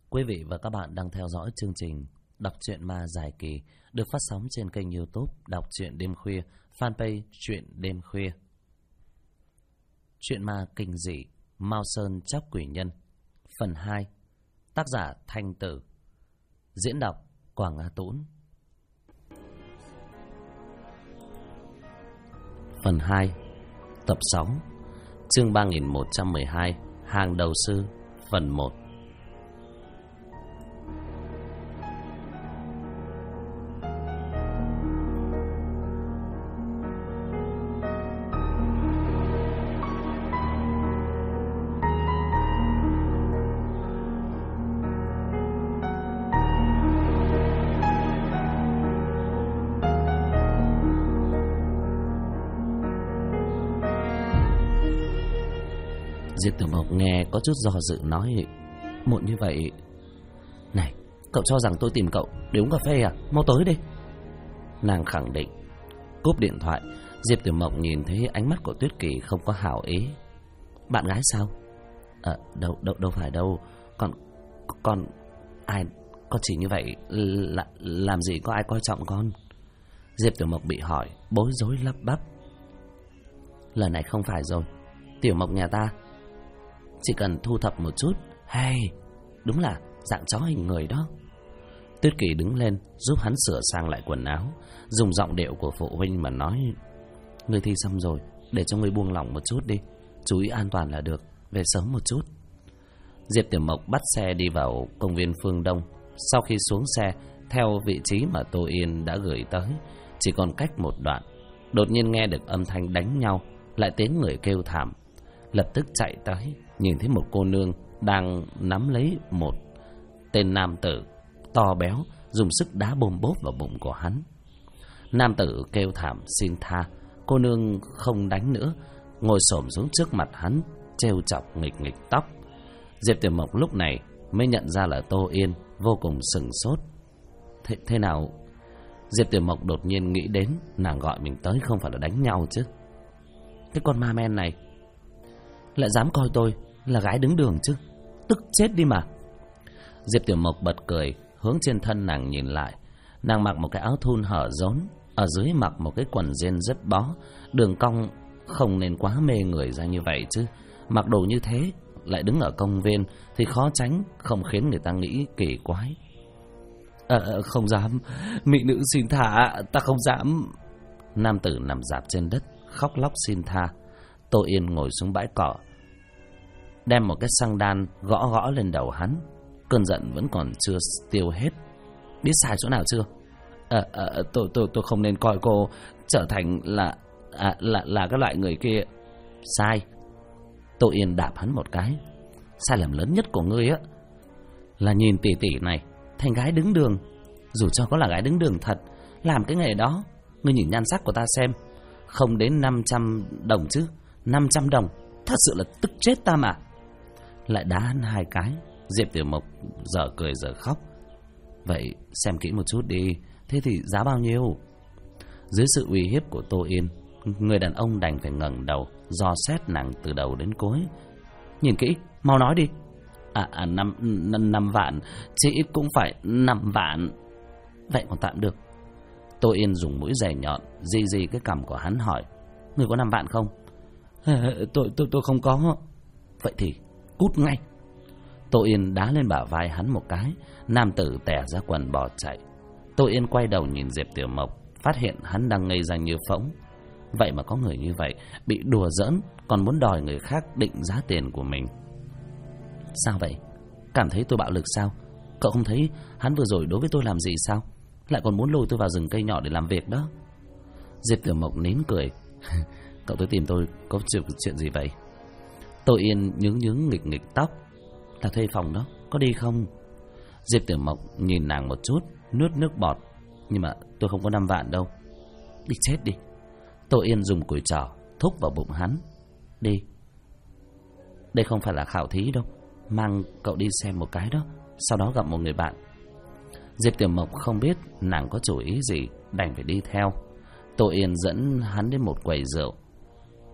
Quý vị và các bạn đang theo dõi chương trình Đọc truyện ma dài kỳ được phát sóng trên kênh YouTube Đọc truyện đêm khuya, fanpage Truyện đêm khuya. Truyện ma kinh dị Mao Sơn Chóc Quỷ Nhân phần 2, tác giả Thanh Tử, diễn đọc Quảng Á Tũng. Phần 2, tập 6, chương 3112, Hàng đầu sư, phần 1. Diệp Tử Mộc nghe có chút do dự nói: muộn như vậy. Này, cậu cho rằng tôi tìm cậu để uống cà phê à? Mau tới đi. Nàng khẳng định. Cúp điện thoại, Diệp Tử Mộc nhìn thấy ánh mắt của Tuyết Kỳ không có hảo ý. Bạn gái sao? Đâu phải đâu. Con ai? Con chỉ như vậy làm gì có ai coi trọng con? Diệp Tử Mộc bị hỏi, bối rối lắp bắp. Lần này không phải rồi. Tiểu Mộc nhà ta chỉ cần thu thập một chút. Hay, đúng là dạng chó hình người đó. Tuyết Kỳ đứng lên giúp hắn sửa sang lại quần áo, dùng giọng điệu của phụ huynh mà nói: ngươi thi xong rồi, để cho ngươi buông lỏng một chút đi, chú ý an toàn là được, về sớm một chút. Diệp Tiểu Mộc bắt xe đi vào công viên Phương Đông. Sau khi xuống xe, theo vị trí mà Tô Yên đã gửi tới, chỉ còn cách một đoạn, đột nhiên nghe được âm thanh đánh nhau, lại tiếng người kêu thảm. Lập tức chạy tới, nhìn thấy một cô nương đang nắm lấy một tên nam tử to béo, dùng sức đá bôm bốp vào bụng của hắn. Nam tử kêu thảm xin tha. Cô nương không đánh nữa, ngồi xổm xuống trước mặt hắn, trêu chọc nghịch nghịch tóc. Diệp Tiểu Mộc lúc này mới nhận ra là Tô Yên, vô cùng sừng sốt. Thế nào? Diệp Tiểu Mộc đột nhiên nghĩ đến nàng gọi mình tới không phải là đánh nhau chứ. Cái con ma men này lại dám coi tôi là gái đứng đường chứ, tức chết đi mà. Diệp Tiểu Mộc bật cười, hướng trên thân nàng nhìn lại. Nàng mặc một cái áo thun hở rốn, ở dưới mặc một cái quần jean rất bó, đường cong không nên quá mê người ra như vậy chứ. Mặc đồ như thế lại đứng ở công viên thì khó tránh không khiến người ta nghĩ kỳ quái. Không dám, mỹ nữ xin thả, ta không dám. Nam tử nằm rạp trên đất khóc lóc xin tha. Tô Yên ngồi xuống bãi cỏ, đem một cái xăng đan gõ lên đầu hắn. Cơn giận vẫn còn chưa tiêu hết. Biết sai chỗ nào chưa? Tôi không nên coi cô trở thành là cái loại người kia. Sai. Tô Yên đạp hắn một cái. Sai lầm lớn nhất của ngươi á là nhìn tỷ tỷ này thành gái đứng đường. Dù cho có là gái đứng đường thật, làm cái nghề đó, ngươi nhìn nhan sắc của ta xem, không đến 500 đồng chứ. 500 đồng, thật sự là tức chết ta mà. Lại đá hắn hai cái. Diệp Tiểu Mộc giờ cười giờ khóc. Vậy xem kỹ một chút đi, thế thì giá bao nhiêu? Dưới sự uy hiếp của Tô Yên, người đàn ông đành phải ngẩng đầu dò xét nàng từ đầu đến cuối. Nhìn kỹ, mau nói đi. 5 vạn, chỉ ít cũng phải 5 vạn. Vậy còn tạm được. Tô Yên dùng mũi giày nhọn di cái cằm của hắn hỏi: người có 5 vạn không? Tôi không có. Vậy thì cút ngay. Tô Yên đá lên bả vai hắn một cái. Nam tử tè ra quần bỏ chạy. Tô Yên quay đầu nhìn Diệp Tiểu Mộc, phát hiện hắn đang ngây ra như phỗng. Vậy mà có người như vậy, bị đùa giỡn còn muốn đòi người khác định giá tiền của mình. Sao vậy? Cảm thấy tôi bạo lực sao? Cậu không thấy hắn vừa rồi đối với tôi làm gì sao? Lại còn muốn lôi tôi vào rừng cây nhỏ để làm việc đó. Diệp Tiểu Mộc nín cười. Cậu tới tìm tôi có chuyện gì vậy? Tô Yên nhướng nghịch tóc. Là thuê phòng đó, có đi không? Diệp Tiểu Mộc nhìn nàng một chút, nuốt nước bọt. Nhưng mà tôi không có 5 vạn đâu. Đi chết đi. Tô Yên dùng cùi trỏ thúc vào bụng hắn. Đi. Đây không phải là khảo thí đâu, mang cậu đi xem một cái đó, sau đó gặp một người bạn. Diệp Tiểu Mộc không biết nàng có chủ ý gì, đành phải đi theo. Tô Yên dẫn hắn đến một quầy rượu,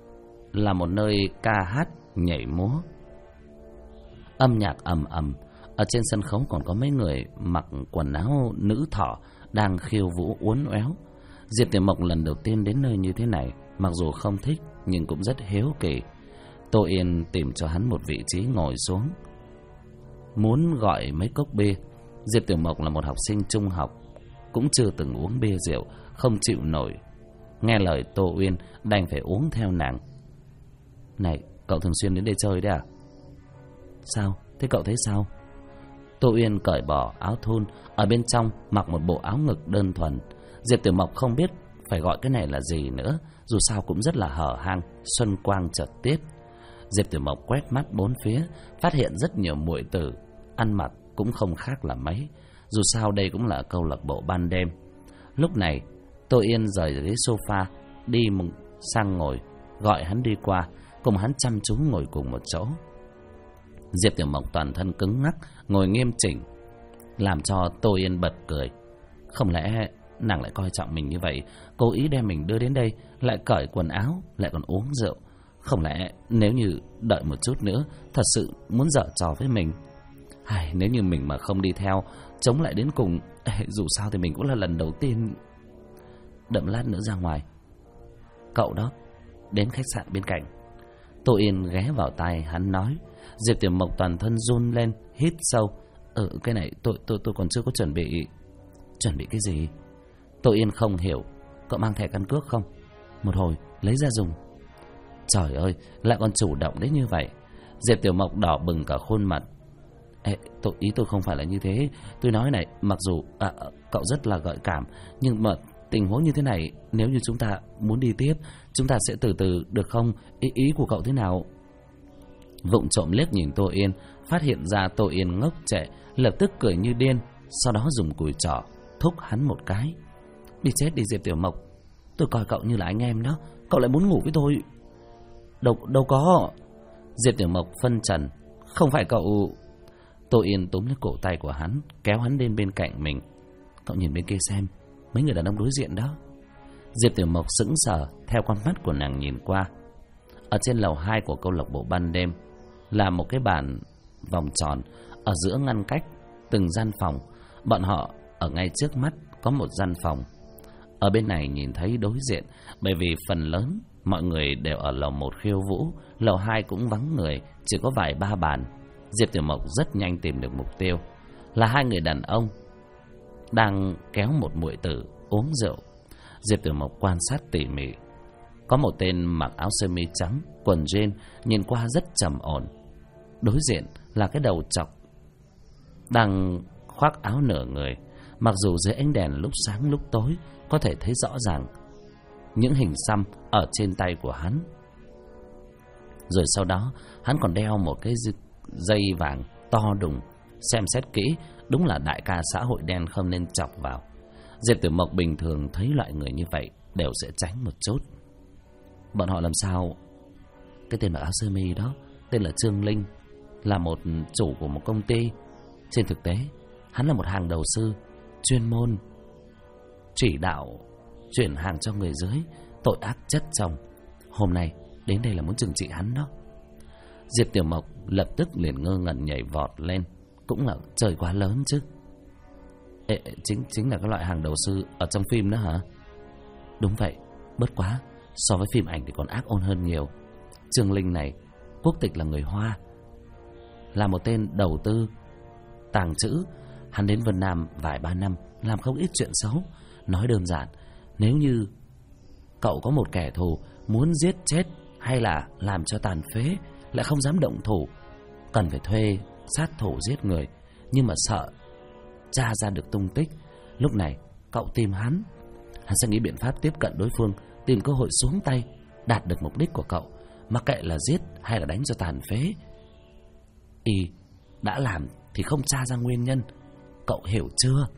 là một nơi ca hát nhảy múa. Âm nhạc ầm ầm, Ở trên sân khấu còn có mấy người mặc quần áo nữ thỏ đang khiêu vũ uốn éo. Diệp Tiểu Mộc lần đầu tiên đến nơi như thế này, mặc dù không thích nhưng cũng rất hiếu kỳ. Tô Yên tìm cho hắn một vị trí ngồi xuống, muốn gọi mấy cốc bia. Diệp Tiểu Mộc là một học sinh trung học, cũng chưa từng uống bia rượu, không chịu nổi. Nghe lời Tô Uyên đành phải uống theo nàng. Này, cậu thường xuyên đến đây chơi đấy à? Sao? Thế cậu thấy sao? Tô Uyên cởi bỏ áo thun, ở bên trong mặc một bộ áo ngực đơn thuần. Diệp Tiểu Mộc không biết phải gọi cái này là gì nữa, dù sao cũng rất là hở hang, xuân quang chợt tiết. Diệp Tiểu Mộc quét mắt bốn phía, phát hiện rất nhiều muội tử, ăn mặc cũng không khác là mấy. Dù sao đây cũng là câu lạc bộ ban đêm. Lúc này, Tô Yên rời ghế sofa, đi sang ngồi, gọi hắn đi qua, cùng hắn chăm chú ngồi cùng một chỗ. Diệp Tiểu Mộc toàn thân cứng ngắc, ngồi nghiêm chỉnh, làm cho Tô Yên bật cười. Không lẽ nàng lại coi trọng mình như vậy, cố ý đem mình đưa đến đây, lại cởi quần áo, lại còn uống rượu. Không lẽ nếu như đợi một chút nữa, thật sự muốn giở trò với mình? Nếu như mình mà không đi theo, chống lại đến cùng, dù sao thì mình cũng là lần đầu tiên. Đợi lát nữa ra ngoài. Cậu đó, đến khách sạn bên cạnh. Tô Yên ghé vào tai hắn nói. Diệp Tiểu Mộc toàn thân run lên, hít sâu. Cái này tôi còn chưa có chuẩn bị. Chuẩn bị cái gì? Tô Yên không hiểu. Cậu mang thẻ căn cước không? Một hồi lấy ra dùng. Trời ơi, lại còn chủ động đến như vậy. Diệp Tiểu Mộc đỏ bừng cả khuôn mặt. Ý tôi không phải là như thế. Tôi nói này, mặc dù cậu rất là gợi cảm, nhưng mà tình huống như thế này, nếu như chúng ta muốn đi tiếp, chúng ta sẽ từ từ được không? Ý của cậu thế nào? Vụng trộm liếc nhìn Tô Yên, phát hiện ra Tô Yên ngốc trệ, lập tức cười như điên, sau đó dùng cùi trỏ thúc hắn một cái. Đi chết đi Diệp Tiểu Mộc, tôi coi cậu như là anh em đó, cậu lại muốn ngủ với tôi. Đâu có. Diệp Tiểu Mộc phân trần. Không phải cậu. Tô Yên túm lấy cổ tay của hắn, kéo hắn lên bên cạnh mình. Cậu nhìn bên kia xem, mấy người đàn ông đối diện đó. Diệp Tiểu Mộc sững sờ theo con mắt của nàng nhìn qua. Ở trên lầu 2 của câu lạc bộ ban đêm là một cái bàn vòng tròn, ở giữa ngăn cách từng gian phòng. Bọn họ ở ngay trước mắt có một gian phòng. Ở bên này nhìn thấy đối diện, bởi vì phần lớn mọi người đều ở lầu 1 khiêu vũ, lầu 2 cũng vắng người, chỉ có vài ba bàn. Diệp Tiểu Mộc rất nhanh tìm được mục tiêu, là hai người đàn ông đang kéo một muội tử uống rượu. Diệp Tiểu Mộc quan sát tỉ mỉ. Có một tên mặc áo sơ mi trắng, quần jean, nhìn qua rất trầm ổn. Đối diện là cái đầu trọc đang khoác áo nửa người. Mặc dù dưới ánh đèn lúc sáng lúc tối có thể thấy rõ ràng những hình xăm ở trên tay của hắn. Rồi sau đó hắn còn đeo một cái dây vàng to đùng. Xem xét kỹ, đúng là đại ca xã hội đen không nên chọc vào. Diệp Tiểu Mộc bình thường thấy loại người như vậy đều sẽ tránh một chút. Bọn họ làm sao? Cái tên mặc áo sơ mi đó tên là Trương Linh, là một chủ của một công ty. Trên thực tế hắn là một hàng đầu sư, chuyên môn chỉ đạo chuyển hàng cho người dưới, tội ác chất chồng. Hôm nay đến đây là muốn trừng trị hắn đó. Diệp Tiểu Mộc lập tức liền ngơ ngẩn nhảy vọt lên. Cũng là trời quá lớn chứ. Chính là cái loại hàng đầu sư ở trong phim đó hả? Đúng vậy, bất quá so với phim ảnh thì còn ác ôn hơn nhiều. Trương Linh này quốc tịch là người Hoa, là một tên đầu tư tàng trữ. Hắn đến Vân Nam vài ba năm, làm không ít chuyện xấu. Nói đơn giản, nếu như cậu có một kẻ thù muốn giết chết hay là làm cho tàn phế, lại không dám động thủ, cần phải thuê sát thủ giết người, nhưng mà sợ tra ra được tung tích. Lúc này cậu tìm hắn, hắn sẽ nghĩ biện pháp tiếp cận đối phương, tìm cơ hội xuống tay, đạt được mục đích của cậu, mặc kệ là giết hay là đánh cho tàn phế. Y đã làm thì không tra ra nguyên nhân, cậu hiểu chưa?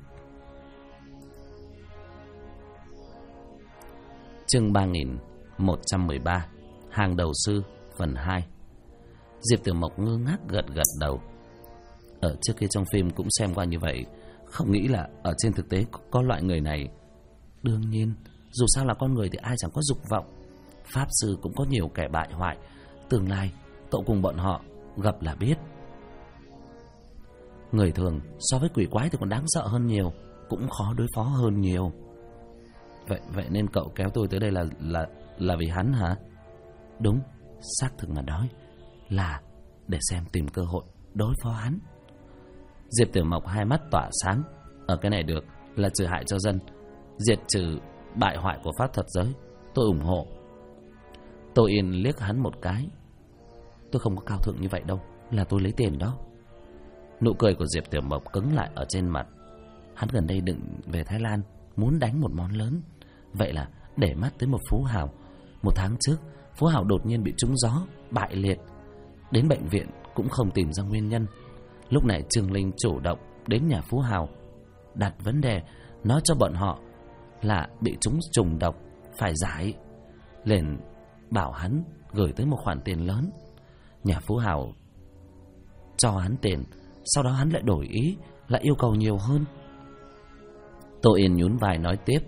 Chương 3113, Hàng đầu sư, phần 2. Diệp Tiểu Mộc ngơ ngác gật đầu. Ở trước kia trong phim cũng xem qua như vậy, không nghĩ là ở trên thực tế có loại người này. Đương nhiên, dù sao là con người thì ai chẳng có dục vọng. Pháp sư cũng có nhiều kẻ bại hoại. Tương lai cậu cùng bọn họ gặp là biết. Người thường so với quỷ quái thì còn đáng sợ hơn nhiều, cũng khó đối phó hơn nhiều. Vậy nên cậu kéo tôi tới đây là vì hắn hả? Đúng, xác thực mà nói là để xem tìm cơ hội đối phó hắn. Diệp Tiểu Mộc hai mắt tỏa sáng. Ở cái này được, là trừ hại cho dân, diệt trừ bại hoại của pháp thuật giới, tôi ủng hộ. Tô Yên liếc hắn một cái. Tôi không có cao thượng như vậy đâu, là tôi lấy tiền đó. Nụ cười của Diệp Tiểu Mộc cứng lại ở trên mặt. Hắn gần đây định về Thái Lan, muốn đánh một món lớn. Vậy là để mắt tới một phú hào. Một tháng trước, phú hào đột nhiên bị trúng gió, bại liệt. Đến bệnh viện cũng không tìm ra nguyên nhân. Lúc này Trương Linh chủ động đến nhà phú hào, đặt vấn đề, nói cho bọn họ là bị trúng trùng độc, phải giải. Liền bảo hắn gửi tới một khoản tiền lớn. Nhà phú hào cho hắn tiền, sau đó hắn lại đổi ý, lại yêu cầu nhiều hơn. Tô Yên nhún vai nói tiếp.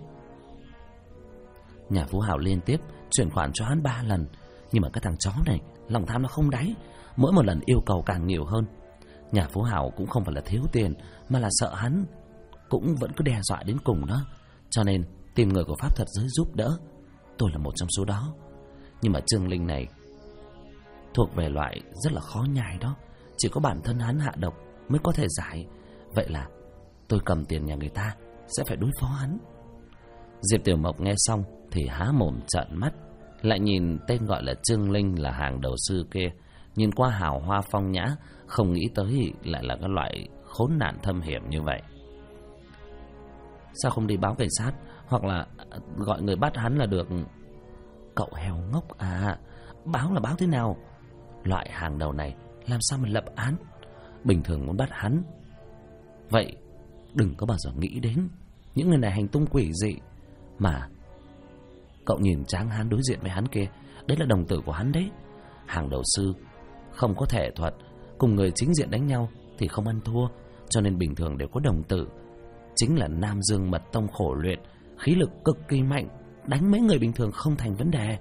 Nhà phú hào liên tiếp chuyển khoản cho hắn 3 lần, nhưng mà cái thằng chó này lòng tham nó không đáy, mỗi một lần yêu cầu càng nhiều hơn. Nhà phú hào cũng không phải là thiếu tiền, mà là sợ hắn cũng vẫn cứ đe dọa đến cùng đó, cho nên tìm người của pháp thuật giới giúp đỡ. Tôi là một trong số đó. Nhưng mà Trương Linh này thuộc về loại rất là khó nhai đó, chỉ có bản thân hắn hạ độc mới có thể giải. Vậy là tôi cầm tiền nhà người ta, sẽ phải đối phó hắn. Diệp Tiểu Mộc nghe xong thì há mồm trợn mắt, lại nhìn tên gọi là Trương Linh là hàng đầu sư kia, nhìn qua hào hoa phong nhã, không nghĩ tới lại là cái loại khốn nạn thâm hiểm như vậy. Sao không đi báo cảnh sát, hoặc là gọi người bắt hắn là được? Cậu heo ngốc à, báo là báo thế nào? Loại hàng đầu này làm sao mà lập án? Bình thường muốn bắt hắn, vậy đừng có bao giờ nghĩ đến những người này hành tung quỷ dị. Mà cậu nhìn Tráng Hán đối diện với hắn kia, đấy là đồng tử của hắn đấy. Hàng đầu sư không có thể thuật, cùng người chính diện đánh nhau thì không ăn thua, cho nên bình thường đều có đồng tử. Chính là Nam Dương Mật Tông khổ luyện, khí lực cực kỳ mạnh, đánh mấy người bình thường không thành vấn đề.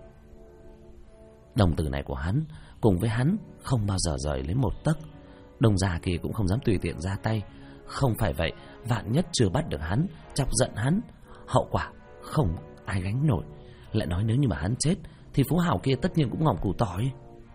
Đồng tử này của hắn cùng với hắn không bao giờ rời lấy một tấc. Đồng già kia cũng không dám tùy tiện ra tay. Không phải vậy, vạn nhất chưa bắt được hắn, chọc giận hắn, hậu quả không ai gánh nổi. Lại nói nếu như mà hắn chết thì phú hào kia tất nhiên cũng ngỏm củ tỏi.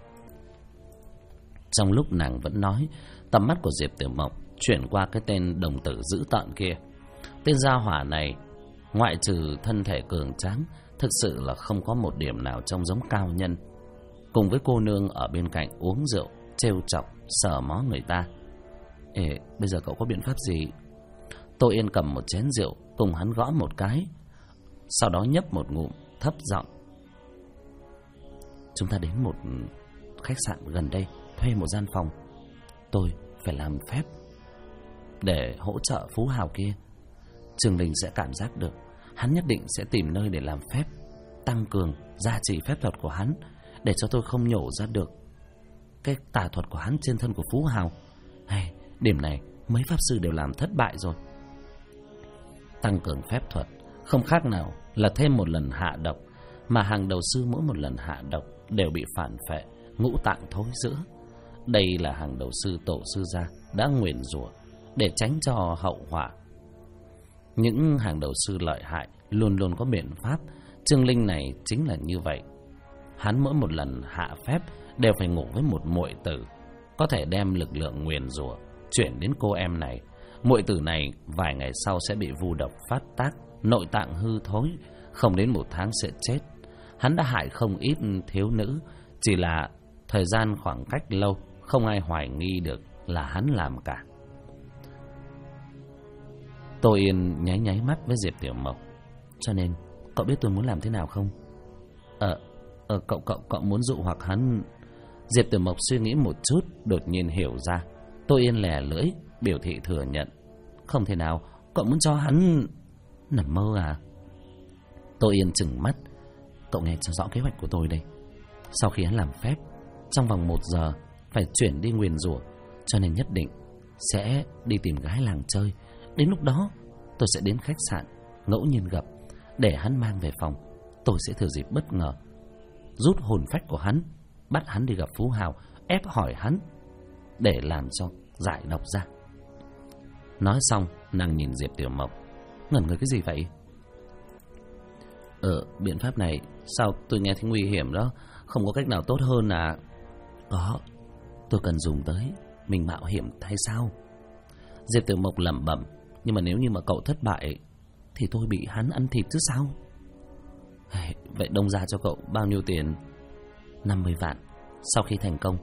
Trong lúc nàng vẫn nói, tầm mắt của Diệp Tiểu Mộc chuyển qua cái tên đồng tử dữ tợn kia. Tên gia hỏa này, ngoại trừ thân thể cường tráng, thực sự là không có một điểm nào trông giống cao nhân. Cùng với cô nương ở bên cạnh uống rượu, trêu chọc, sờ mó người ta. Ê, bây giờ cậu có biện pháp gì? Tô Yên cầm một chén rượu, cùng hắn gõ một cái, sau đó nhấp một ngụm, thấp giọng. Chúng ta đến một khách sạn gần đây, thuê một gian phòng. Tôi phải làm phép để hỗ trợ phú hào kia. Trường Linh sẽ cảm giác được, hắn nhất định sẽ tìm nơi để làm phép, tăng cường, gia trì phép thuật của hắn, để cho tôi không nhổ ra được cái tà thuật của hắn trên thân của phú hào. Hay, điểm này mấy pháp sư đều làm thất bại rồi. Tăng cường phép thuật không khác nào là thêm một lần hạ độc, mà hàng đầu sư mỗi một lần hạ độc đều bị phản phệ, ngũ tạng thối rữa. Đây là hàng đầu sư tổ sư gia đã nguyền rủa để tránh cho hậu họa. Những hàng đầu sư lợi hại luôn luôn có biện pháp. Trương Linh này chính là như vậy. Hắn mỗi một lần hạ phép đều phải ngủ với một muội tử, có thể đem lực lượng nguyền rủa chuyển đến cô em này. Muội tử này vài ngày sau sẽ bị vu độc phát tác, nội tạng hư thối, không đến 1 tháng sẽ chết. Hắn đã hại không ít thiếu nữ, chỉ là thời gian khoảng cách lâu, không ai hoài nghi được là hắn làm cả. Tô Yên nháy nháy mắt với Diệp Tiểu Mộc. Cho nên cậu biết tôi muốn làm thế nào không? Cậu muốn dụ hoặc hắn? Diệp Tiểu Mộc suy nghĩ một chút, đột nhiên hiểu ra. Tô Yên lè lưỡi, biểu thị thừa nhận. Không thể nào, cậu muốn cho hắn nằm mơ à? Tô Yên trừng mắt. Cậu nghe cho rõ kế hoạch của tôi đây. Sau khi hắn làm phép, trong vòng 1 giờ phải chuyển đi nguyền rủa, cho nên nhất định sẽ đi tìm gái làng chơi. Đến lúc đó tôi sẽ đến khách sạn, ngẫu nhiên gặp, để hắn mang về phòng. Tôi sẽ thừa dịp bất ngờ rút hồn phách của hắn, bắt hắn đi gặp phú hào, ép hỏi hắn để làm cho giải độc ra. Nói xong, nàng nhìn Diệp Tiểu Mộc. Ngẩn người cái gì vậy? Biện pháp này sao tôi nghe thấy nguy hiểm đó. Không có cách nào tốt hơn à? Có, tôi cần dùng tới. Mình mạo hiểm hay sao? Diệp Tiểu Mộc lẩm bẩm. Nhưng mà nếu như mà cậu thất bại thì tôi bị hắn ăn thịt chứ sao? Vậy đông ra cho cậu bao nhiêu tiền? 50 vạn. Sau khi thành công,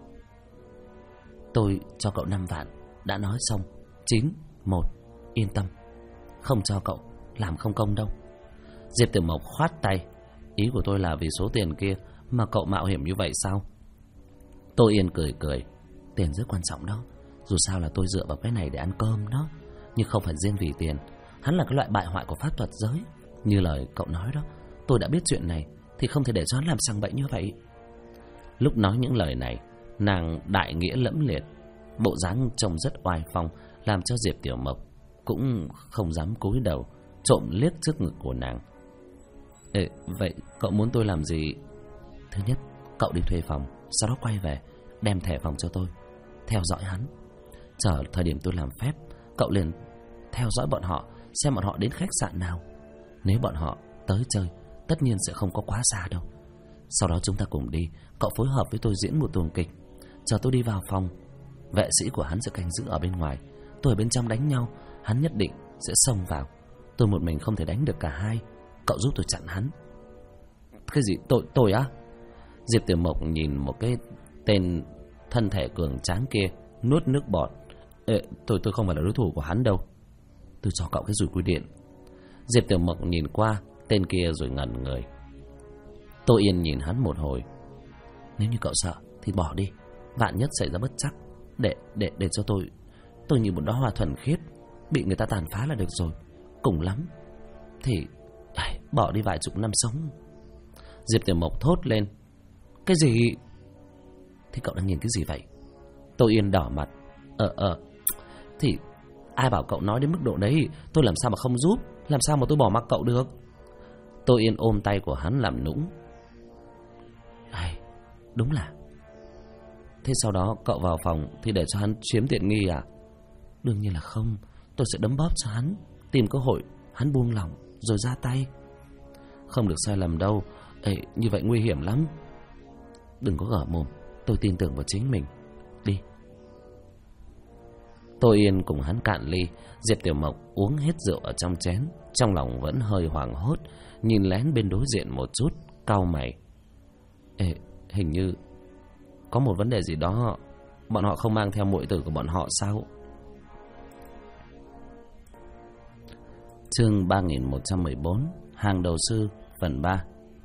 tôi cho cậu 5 vạn. Đã nói xong. 9, 1. Yên tâm, không cho cậu làm không công đâu. Diệp Tiểu Mộc khoát tay. Ý của tôi là vì số tiền kia mà cậu mạo hiểm như vậy sao? Tô Yên cười cười. Tiền rất quan trọng đó. Dù sao là tôi dựa vào cái này để ăn cơm đó. Nhưng không phải riêng vì tiền. Hắn là cái loại bại hoại của pháp thuật giới. Như lời cậu nói đó, tôi đã biết chuyện này thì không thể để cho hắn làm sang bậy như vậy. Lúc nói những lời này, nàng đại nghĩa lẫm liệt, bộ dáng trông rất oai phong, làm cho Diệp Tiểu Mộc cũng không dám cúi đầu, trộm liếc trước ngực của nàng. Vậy cậu muốn tôi làm gì? Thứ nhất, cậu đi thuê phòng, sau đó quay về đem thẻ phòng cho tôi, theo dõi hắn. Chờ thời điểm tôi làm phép, cậu liền theo dõi bọn họ, xem bọn họ đến khách sạn nào. Nếu bọn họ tới chơi, tất nhiên sẽ không có quá xa đâu. Sau đó chúng ta cùng đi, cậu phối hợp với tôi diễn một tuồng kịch. Chờ tôi đi vào phòng, vệ sĩ của hắn sẽ canh giữ ở bên ngoài, tôi ở bên trong đánh nhau, hắn nhất định sẽ xông vào. Tôi một mình không thể đánh được cả hai, cậu giúp tôi chặn hắn. Cái gì? Tôi á? Diệp Tiểu Mộc nhìn một cái tên thân thể cường tráng kia, nuốt nước bọt. Tôi không phải là đối thủ của hắn đâu. Tôi cho cậu cái dùi cui điện. Diệp Tiểu Mộc nhìn qua tên kia rồi ngẩn người. Tô Yên nhìn hắn một hồi. Nếu như cậu sợ thì bỏ đi, vạn nhất xảy ra bất trắc, để cho tôi như một đóa hoa thuần khiết bị người ta tàn phá là được rồi. Cùng lắm thì bỏ đi vài chục năm sống. Diệp Tiểu Mộc thốt lên. Cái gì? Thì cậu đang nhìn cái gì vậy? Tô Yên đỏ mặt. Thì ai bảo cậu nói đến mức độ đấy? Tôi làm sao mà không giúp? Làm sao mà tôi bỏ mặc cậu được? Tô Yên ôm tay của hắn làm nũng. Đúng là. Thế sau đó cậu vào phòng thì để cho hắn chiếm tiện nghi à? Đương nhiên là không. Tôi sẽ đấm bóp cho hắn, tìm cơ hội hắn buông lỏng rồi ra tay. Không được sai lầm đâu. Như vậy nguy hiểm lắm. Đừng có gở mồm, tôi tin tưởng vào chính mình. Đi. Tô Yên cùng hắn cạn ly. Diệp Tiểu Mộc uống hết rượu ở trong chén, trong lòng vẫn hơi hoảng hốt, nhìn lén bên đối diện một chút, cau mày. Hình như có một vấn đề gì đó. Bọn họ không mang theo muội tử của bọn họ sao? Chương 3114, Hàng đầu sư, phần 3.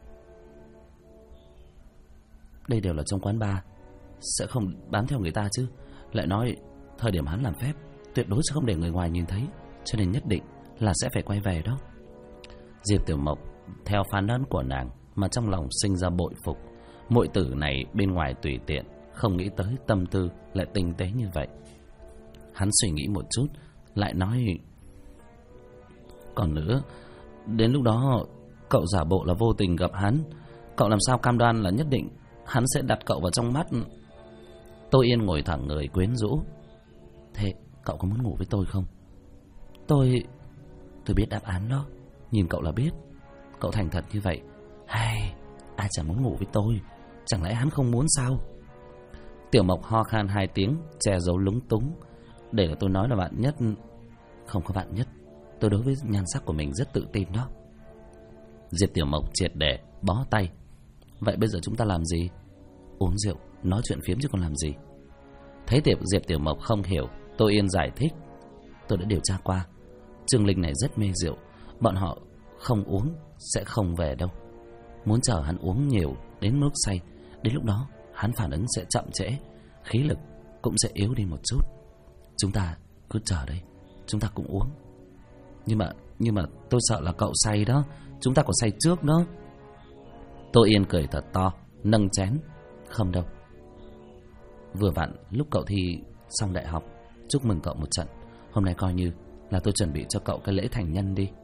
Đây đều là trong quán bar, sẽ không bám theo người ta chứ. Lại nói thời điểm hắn làm phép tuyệt đối sẽ không để người ngoài nhìn thấy, cho nên nhất định là sẽ phải quay về đó. Diệp Tiểu Mộc theo phán đoán của nàng mà trong lòng sinh ra bội phục. Muội tử này bên ngoài tùy tiện, không nghĩ tới tâm tư lại tinh tế như vậy. Hắn suy nghĩ một chút, lại nói. Còn nữa, đến lúc đó cậu giả bộ là vô tình gặp hắn, cậu làm sao cam đoan là nhất định hắn sẽ đặt cậu vào trong mắt? Tô Yên ngồi thẳng người quyến rũ. Thế cậu có muốn ngủ với tôi không? Tôi biết đáp án đó, nhìn cậu là biết. Cậu thành thật như vậy, ai chẳng muốn ngủ với tôi. Chẳng lẽ hắn không muốn sao? Tiểu Mộc ho khan 2 tiếng, che giấu lúng túng. Để tôi nói là vạn nhất. Không có vạn nhất, tôi đối với nhan sắc của mình rất tự tin đó. Diệp Tiểu Mộc triệt để bó tay. Vậy bây giờ chúng ta làm gì? Uống rượu, nói chuyện phiếm chứ còn làm gì? Thấy Diệp Tiểu Mộc không hiểu, Tô Yên giải thích. Tôi đã điều tra qua, Trương Linh này rất mê rượu, bọn họ không uống sẽ không về đâu. Muốn chờ hắn uống nhiều đến mức say, đến lúc đó hắn phản ứng sẽ chậm trễ, khí lực cũng sẽ yếu đi một chút. Chúng ta cứ chờ đây, chúng ta cũng uống. Nhưng mà tôi sợ là cậu say đó, chúng ta còn say trước đó. Tô Yên cười thật to, nâng chén. Không đâu, vừa vặn lúc cậu thi xong đại học, chúc mừng cậu một trận. Hôm nay coi như là tôi chuẩn bị cho cậu cái lễ thành nhân đi.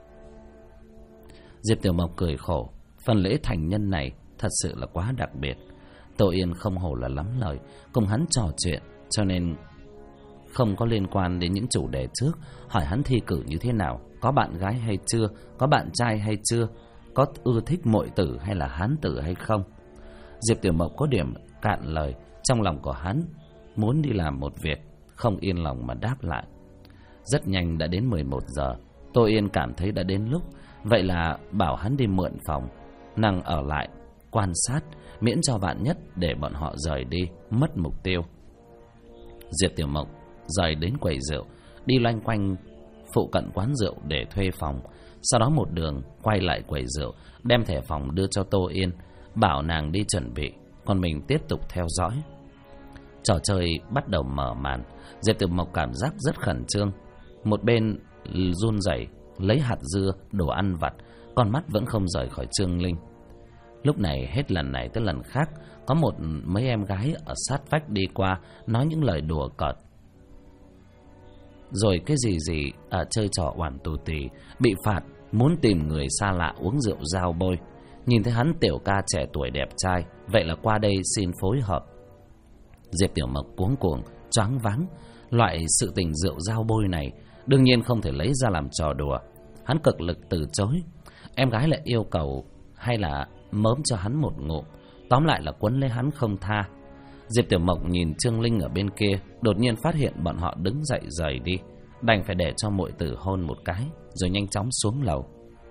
Diệp Tiểu Mộc cười khổ. Phần lễ thành nhân này thật sự là quá đặc biệt. Tô Yên không hổ là lắm lời, cùng hắn trò chuyện, cho nên không có liên quan đến những chủ đề trước, hỏi hắn thi cử như thế nào, có bạn gái hay chưa, có bạn trai hay chưa, có ưa thích muội tử hay là hán tử hay không. Diệp Tiểu Mộc có điểm cạn lời, trong lòng của hắn muốn đi làm một việc, không yên lòng mà đáp lại. Rất nhanh đã đến 11 giờ, Tô Yên cảm thấy đã đến lúc, vậy là bảo hắn đi mượn phòng, nàng ở lại quan sát, miễn cho vạn nhất để bọn họ rời đi, mất mục tiêu. Diệp Tiểu Mộc rời đến quầy rượu, đi loanh quanh phụ cận quán rượu để thuê phòng, sau đó một đường quay lại quầy rượu, đem thẻ phòng đưa cho Tô Yên, bảo nàng đi chuẩn bị, còn mình tiếp tục theo dõi. Trò chơi bắt đầu mở màn, Diệp Tiểu Mộc cảm giác rất khẩn trương, một bên run rẩy lấy hạt dưa, đồ ăn vặt, con mắt vẫn không rời khỏi Trương Linh. Lúc này hết lần này tới lần khác, có mấy em gái ở sát vách đi qua, nói những lời đùa cợt. Rồi cái gì chơi trò oản tù tì, bị phạt, muốn tìm người xa lạ uống rượu giao bôi. Nhìn thấy hắn tiểu ca trẻ tuổi đẹp trai, vậy là qua đây xin phối hợp. Diệp Tiểu Mộc cuống cuồng, choáng váng. Loại sự tình rượu giao bôi này đương nhiên không thể lấy ra làm trò đùa. Hắn cực lực từ chối. Em gái lại yêu cầu hay là mớm cho hắn một ngụm, tóm lại là quấn lấy hắn không tha. Diệp Tiểu Mộc nhìn Trương Linh ở bên kia, đột nhiên phát hiện bọn họ đứng dậy rời đi, đành phải để cho muội tử hôn một cái, rồi nhanh chóng xuống lầu.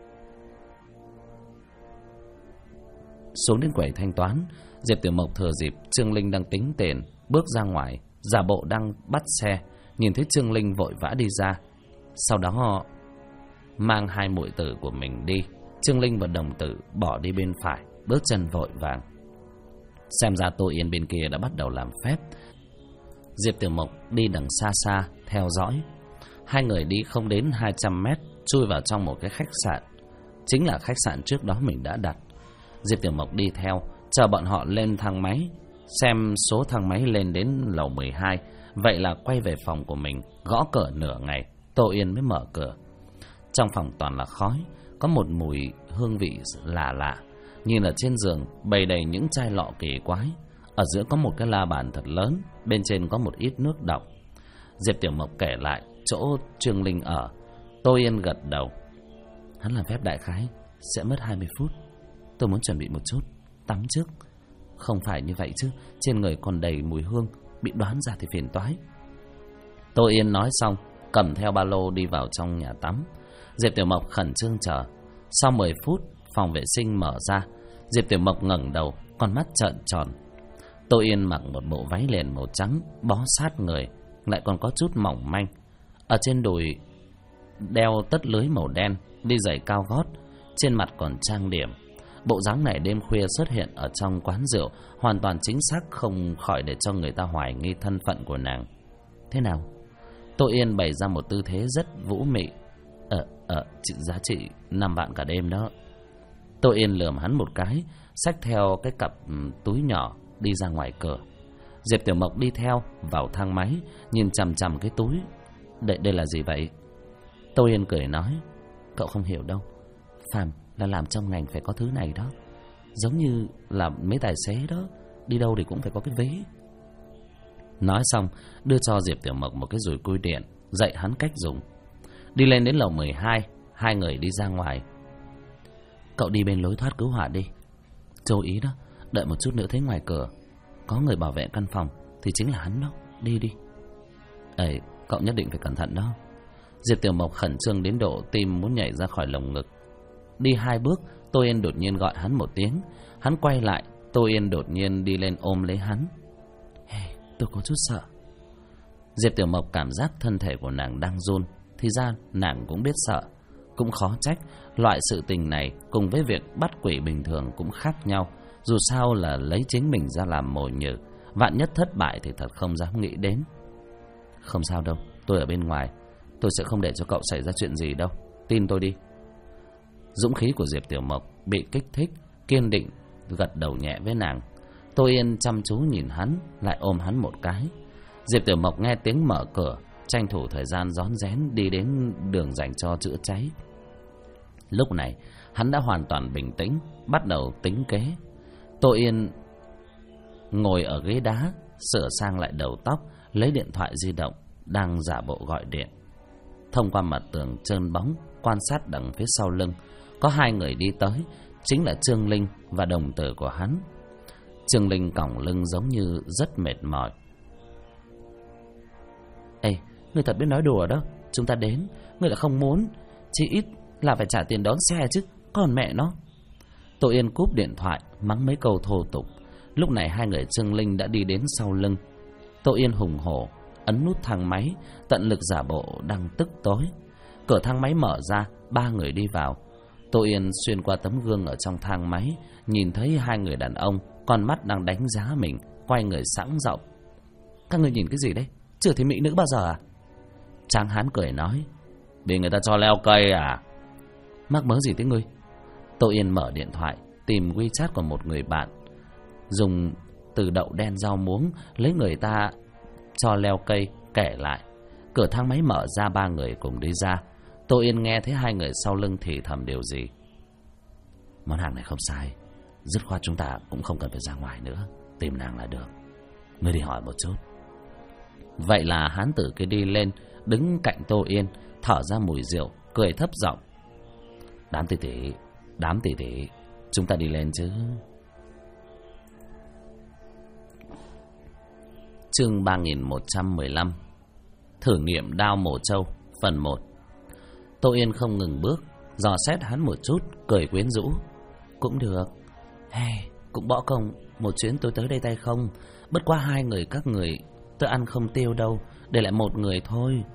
Xuống đến quầy thanh toán, Diệp Tiểu Mộc thừa dịp Trương Linh đang tính tiền, bước ra ngoài, giả bộ đang bắt xe, nhìn thấy Trương Linh vội vã đi ra. Sau đó họ mang hai muội tử của mình đi. Trương Linh và đồng tử bỏ đi bên phải, bước chân vội vàng. Xem ra Tô Yên bên kia đã bắt đầu làm phép. Diệp Tiểu Mộc đi đằng xa xa theo dõi. Hai người đi không đến 200 mét, chui vào trong một cái khách sạn, chính là khách sạn trước đó mình đã đặt. Diệp Tiểu Mộc đi theo, chờ bọn họ lên thang máy. Xem số thang máy lên đến lầu 12, vậy là quay về phòng của mình. Gõ cửa nửa ngày, Tô Yên mới mở cửa. Trong phòng toàn là khói, có một mùi hương vị lạ lạ. Nhìn ở trên giường bày đầy những chai lọ kỳ quái. Ở giữa có một cái la bàn thật lớn, bên trên có một ít nước đọng. Diệp Tiểu Mộc kể lại chỗ Trương Linh ở. Tô Yên gật đầu. Hắn làm phép đại khái sẽ mất 20 phút. Tôi muốn chuẩn bị một chút, tắm trước. Không phải như vậy chứ, trên người còn đầy mùi hương, bị đoán ra thì phiền toái. Tô Yên nói xong, cầm theo ba lô đi vào trong nhà tắm. Diệp Tiểu Mộc khẩn trương chờ. Sau 10 phút, phòng vệ sinh mở ra. Diệp Tiểu Mộc ngẩng đầu, con mắt trợn tròn. Tô Yên mặc một bộ váy liền màu trắng, bó sát người, lại còn có chút mỏng manh. Ở trên đùi đeo tất lưới màu đen, đi giày cao gót, trên mặt còn trang điểm. Bộ dáng này đêm khuya xuất hiện ở trong quán rượu, hoàn toàn chính xác, không khỏi để cho người ta hoài nghi thân phận của nàng. Thế nào? Tô Yên bày ra một tư thế rất vũ mị. Giá trị 5 vạn cả đêm đó. Tô Yên lườm hắn một cái, xách theo cái cặp túi nhỏ đi ra ngoài cửa. Diệp Tiểu Mộc đi theo vào thang máy, nhìn chằm chằm cái túi. Đây là gì vậy? Tô Yên cười nói, cậu không hiểu đâu, phàm là làm trong ngành phải có thứ này đó. Giống như là mấy tài xế đó, đi đâu thì cũng phải có cái vé. Nói xong đưa cho Diệp Tiểu Mộc một cái dùi cui điện, dạy hắn cách dùng. Đi lên đến lầu 12, hai người đi ra ngoài. Cậu đi bên lối thoát cứu hỏa đi. Chú ý đó, đợi một chút nữa thấy ngoài cửa có người bảo vệ căn phòng thì chính là hắn đó. Đi đi. Cậu nhất định phải cẩn thận đó. Diệp Tiểu Mộc khẩn trương đến độ tim muốn nhảy ra khỏi lồng ngực. Đi 2 bước, Tô Yên đột nhiên gọi hắn một tiếng. Hắn quay lại, Tô Yên đột nhiên đi lên ôm lấy hắn. Tôi có chút sợ. Diệp Tiểu Mộc cảm giác thân thể của nàng đang run. Thì ra nàng cũng biết sợ. Cũng khó trách, loại sự tình này cùng với việc bắt quỷ bình thường cũng khác nhau. Dù sao là lấy chính mình ra làm mồi nhử, vạn nhất thất bại thì thật không dám nghĩ đến. Không sao đâu, tôi ở bên ngoài, tôi sẽ không để cho cậu xảy ra chuyện gì đâu, tin tôi đi. Dũng khí của Diệp Tiểu Mộc bị kích thích, kiên định gật đầu nhẹ với nàng. Tô Yên chăm chú nhìn hắn, lại ôm hắn một cái. Diệp Tiểu Mộc nghe tiếng mở cửa, tranh thủ thời gian rón rén đi đến đường dành cho chữa cháy. Lúc này hắn đã hoàn toàn bình tĩnh, bắt đầu tính kế. Tô Yên ngồi ở ghế đá, sửa sang lại đầu tóc, lấy điện thoại di động, đang giả bộ gọi điện. Thông qua mặt tường trơn bóng, quan sát đằng phía sau lưng, có hai người đi tới, chính là Trương Linh và đồng tử của hắn. Trương Linh còng lưng giống như rất mệt mỏi. Ê, ngươi thật biết nói đùa đó. Chúng ta đến, ngươi lại không muốn. Chỉ ít là phải trả tiền đón xe chứ. Còn mẹ nó. Tô Yên cúp điện thoại, mắng mấy câu thô tục. Lúc này hai người Trương Linh đã đi đến sau lưng. Tô Yên hùng hổ ấn nút thang máy, tận lực giả bộ đang tức tối. Cửa thang máy mở ra, ba người đi vào. Tô Yên xuyên qua tấm gương ở trong thang máy, nhìn thấy hai người đàn ông, con mắt đang đánh giá mình, quay người sẵn giọng. Các người nhìn cái gì đấy? Chưa thấy mỹ nữ bao giờ à? Tráng hán cười nói. Bị người ta cho leo cây à? Mắc mớ gì tới ngươi? Tô Yên mở điện thoại, tìm WeChat của một người bạn, dùng từ đậu đen rau muống lấy người ta cho leo cây kể lại. Cửa thang máy mở ra, ba người cùng đi ra. Tô Yên nghe thấy hai người sau lưng thì thầm điều gì. Món hàng này không sai, dứt khoát chúng ta cũng không cần phải ra ngoài nữa, tìm nàng là được. Ngươi đi hỏi một chút. Vậy là hán tử kia đi lên, đứng cạnh Tô Yên, thở ra mùi rượu, cười thấp giọng. Đám tỷ tỷ, chúng ta đi lên chứ. Chương 3115. Thử nghiệm đao mổ trâu, phần 1. Tô Yên không ngừng bước, dò xét hắn một chút, cười quyến rũ. Cũng được. Hey, cũng bỏ công một chuyến tôi tới đây tay không. Bất quá hai người các người tôi ăn không tiêu đâu, để lại một người thôi.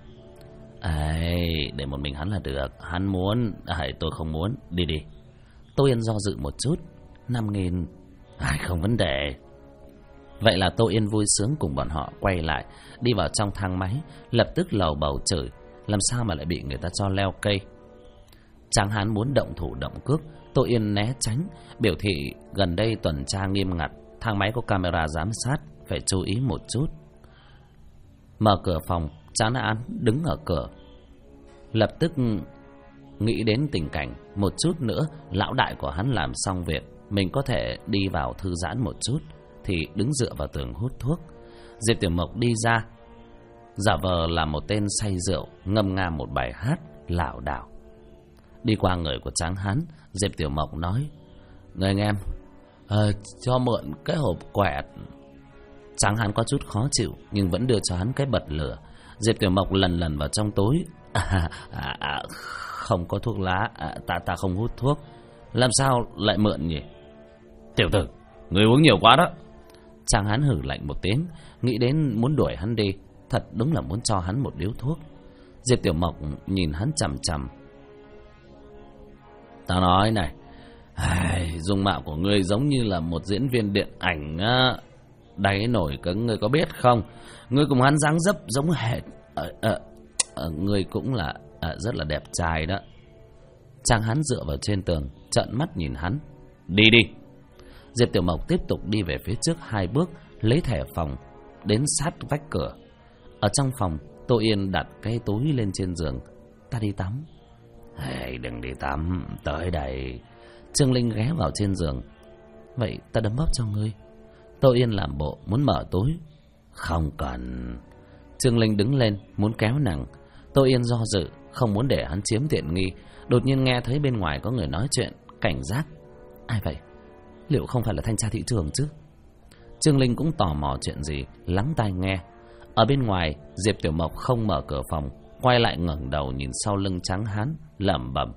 Ấy, để một mình hắn là được. Hắn muốn, tôi không muốn. Đi đi. Tô Yên do dự một chút. 5.000. Không vấn đề. Vậy là Tô Yên vui sướng cùng bọn họ quay lại, đi vào trong thang máy, lập tức lầu bầu chửi. Làm sao mà lại bị người ta cho leo cây? Tráng hán muốn động thủ động cước, Tô Yên né tránh, biểu thị gần đây tuần tra nghiêm ngặt, thang máy có camera giám sát, phải chú ý một chút. Mở cửa phòng, Tráng hán đứng ở cửa, lập tức nghĩ đến tình cảnh một chút nữa lão đại của hắn làm xong việc, mình có thể đi vào thư giãn một chút, thì đứng dựa vào tường hút thuốc. Diệp Tiểu Mộc đi ra, giả vờ là một tên say rượu, ngâm nga một bài hát lảo đảo. Đi qua người của Tráng hán, Diệp Tiểu Mộc nói. Người anh em, cho mượn cái hộp quẹt. Tráng hán có chút khó chịu, nhưng vẫn đưa cho hắn cái bật lửa. Diệp Tiểu Mộc lần vào trong túi. Không có thuốc lá, ta không hút thuốc. Làm sao lại mượn nhỉ? Tiểu tử, người uống nhiều quá đó. Tráng hán hử lạnh một tiếng, nghĩ đến muốn đuổi hắn đi, thật đúng là muốn cho hắn một điếu thuốc. Diệp Tiểu Mộc nhìn hắn chằm chằm. Ta nói này, dung mạo của ngươi giống như là một diễn viên điện ảnh á, đáy nổi cứng, ngươi có biết không? Ngươi cùng hắn dáng dấp giống hệt. Ngươi cũng là rất là đẹp trai đó. Tráng hán dựa vào trên tường, trợn mắt nhìn hắn. Đi đi. Diệp Tiểu Mộc tiếp tục đi về phía trước 2 bước, lấy thẻ phòng, đến sát vách cửa. Ở trong phòng, Tô Yên đặt cái túi lên trên giường. Ta đi tắm. Đừng đi tắm, tới đây. Trương Linh ghé vào trên giường. Vậy ta đấm bóp cho ngươi. Tô Yên làm bộ muốn mở túi. Không cần. Trương Linh đứng lên muốn kéo nàng. Tô Yên do dự, không muốn để hắn chiếm tiện nghi. Đột nhiên nghe thấy bên ngoài có người nói chuyện, cảnh giác. Ai vậy? Liệu không phải là thanh tra thị trường chứ? Trương Linh cũng tò mò chuyện gì, lắng tai nghe. Ở bên ngoài, Diệp Tiểu Mộc không mở cửa phòng, quay lại ngẩng đầu nhìn sau lưng Tráng hán, lẩm bẩm.